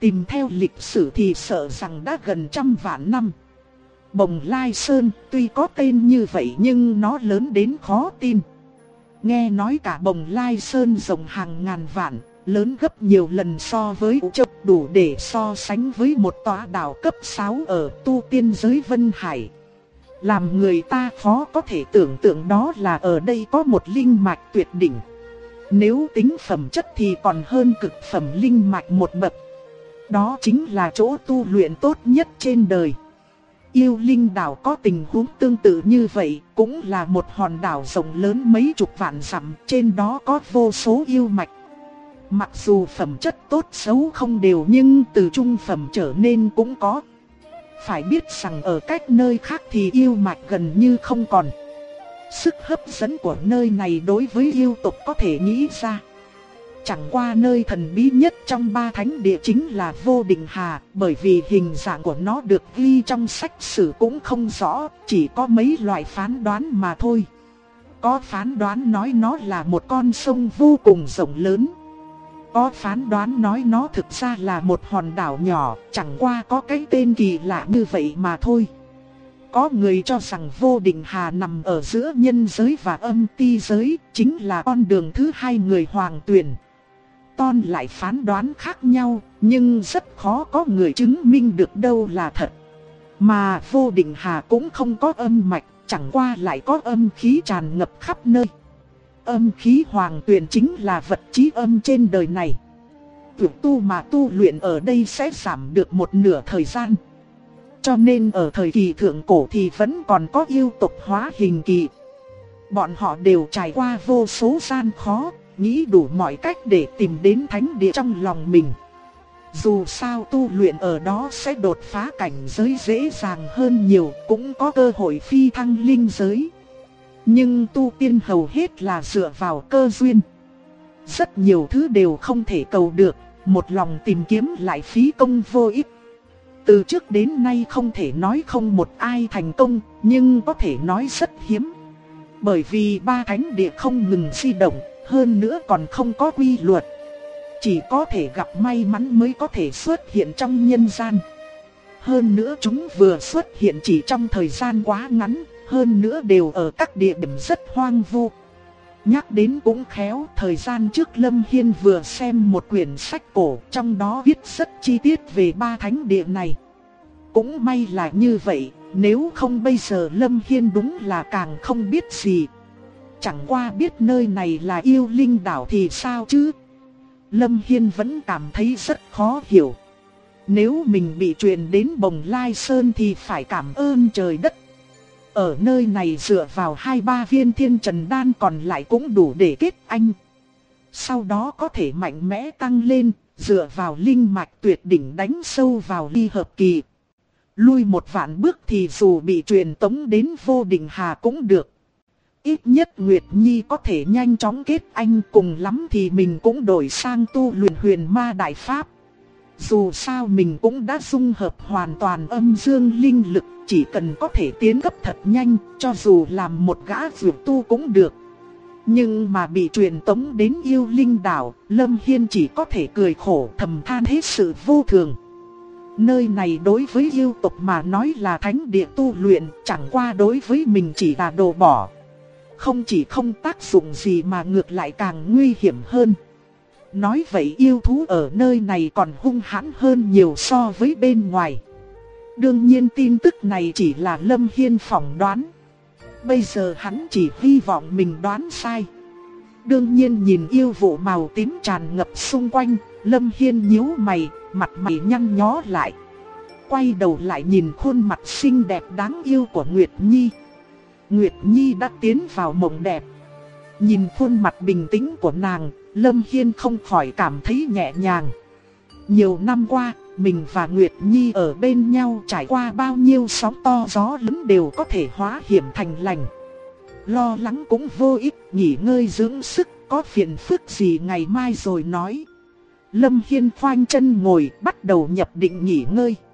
Tìm theo lịch sử thì sợ rằng đã gần 100 vạn năm. Bồng Lai Sơn tuy có tên như vậy nhưng nó lớn đến khó tin. Nghe nói cả Bồng Lai Sơn rộng hàng ngàn vạn, lớn gấp nhiều lần so với Vũ Châu, đủ để so sánh với một tòa đảo cấp 6 ở tu tiên giới Vân Hải. Làm người ta khó có thể tưởng tượng đó là ở đây có một linh mạch tuyệt đỉnh. Nếu tính phẩm chất thì còn hơn cực phẩm linh mạch một bậc. Đó chính là chỗ tu luyện tốt nhất trên đời. Yêu Linh đảo có tình huống tương tự như vậy, cũng là một hòn đảo rộng lớn mấy chục vạn dặm, trên đó có vô số yêu mạch. Mặc dù phẩm chất tốt xấu không đều nhưng từ trung phẩm trở nên cũng có. Phải biết rằng ở cách nơi khác thì yêu mạch gần như không còn. Sức hấp dẫn của nơi này đối với yêu tộc có thể nghĩ ra. Chẳng qua nơi thần bí nhất trong 3 thánh địa chính là Vô Định Hà, bởi vì hình dạng của nó được ghi trong sách sử cũng không rõ, chỉ có mấy loại phán đoán mà thôi. Có phán đoán nói nó là một con sông vô cùng rộng lớn. Có phán đoán nói nó thực ra là một hòn đảo nhỏ, chẳng qua có cái tên kỳ lạ như vậy mà thôi. Có người cho rằng Vô Định Hà nằm ở giữa nhân giới và âm ti giới, chính là con đường thứ hai người Hoàng Tuyền. Ton lại phán đoán khác nhau, nhưng rất khó có người chứng minh được đâu là thật. Mà Vô Định Hà cũng không có âm mạch, chẳng qua lại có âm khí tràn ngập khắp nơi. Âm khí Hoàng Tuyền chính là vật trí âm trên đời này. Việc tu mà tu luyện ở đây sẽ giảm được một nửa thời gian. Cho nên ở thời kỳ thượng cổ thì vẫn còn có yêu tộc hóa hình kỳ. Bọn họ đều trải qua vô số gian khó, nghĩ đủ mọi cách để tìm đến thánh địa trong lòng mình. Dù sao tu luyện ở đó sẽ đột phá cảnh giới dễ dàng hơn nhiều, cũng có cơ hội phi thăng linh giới. Nhưng tu tiên hầu hết là dựa vào cơ duyên. Rất nhiều thứ đều không thể cầu được, một lòng tìm kiếm lại phí công vô ích. Từ trước đến nay không thể nói không một ai thành công, nhưng có thể nói rất hiếm. Bởi vì 3 thánh địa không ngừng di động, hơn nữa còn không có quy luật. Chỉ có thể gặp may mắn mới có thể xuất hiện trong nhân gian. Hơn nữa chúng vừa xuất hiện chỉ trong thời gian quá ngắn, hơn nữa đều ở các địa điểm rất hoang vu. Nhắc đến cũng khéo, thời gian trước Lâm Hiên vừa xem một quyển sách cổ, trong đó viết rất chi tiết về 3 thánh địa này. Cũng may là như vậy, nếu không bây giờ Lâm Hiên đúng là càng không biết gì. Chẳng qua biết nơi này là Yêu Linh đảo thì sao chứ? Lâm Hiên vẫn cảm thấy rất khó hiểu. Nếu mình bị truyền đến Bồng Lai Sơn thì phải cảm ơn trời đất. Ở nơi này dựa vào 2-3 viên thiên trần đan còn lại cũng đủ để kết anh. Sau đó có thể mạnh mẽ tăng lên, dựa vào linh mạch tuyệt đỉnh đánh sâu vào ly hợp kỳ. Lui 1 vạn bước thì dù bị truyền tống đến Vô Định Hà cũng được. Ít nhất Nguyệt Nhi có thể nhanh chóng kết anh, cùng lắm thì mình cũng đổi sang tu luyện Huyền Ma Đại Pháp. Dù sao mình cũng đã dung hợp hoàn toàn âm dương linh lực, chỉ cần có thể tiến cấp thật nhanh, cho dù làm một gã dược tu cũng được. Nhưng mà bị truyền tống đến Yêu Linh đảo, Lâm Hiên chỉ có thể cười khổ thầm than hết sự vô thường. Nơi này đối với yêu tộc mà nói là thánh địa tu luyện, chẳng qua đối với mình chỉ là đồ bỏ. Không chỉ không tác dụng gì mà ngược lại càng nguy hiểm hơn. Nói vậy yêu thú ở nơi này còn hung hãn hơn nhiều so với bên ngoài. Đương nhiên tin tức này chỉ là Lâm Hiên phỏng đoán. Bây giờ hắn chỉ hy vọng mình đoán sai. Đương nhiên nhìn yêu vụ màu tím tràn ngập xung quanh, Lâm Hiên nhíu mày, mặt mày nhăn nhó lại. Quay đầu lại nhìn khuôn mặt xinh đẹp đáng yêu của Nguyệt Nhi. Nguyệt Nhi đã tiến vào mộng đẹp. Nhìn khuôn mặt bình tĩnh của nàng, Lâm Hiên không khỏi cảm thấy nhẹ nhàng. Nhiều năm qua, mình và Nguyệt Nhi ở bên nhau trải qua bao nhiêu sóng to gió lớn đều có thể hóa hiểm thành lành. Lo lắng cũng vô ích, nghỉ ngơi dưỡng sức, có phiền phức gì ngày mai rồi nói. Lâm Hiên khoanh chân ngồi, bắt đầu nhập định nghỉ ngơi.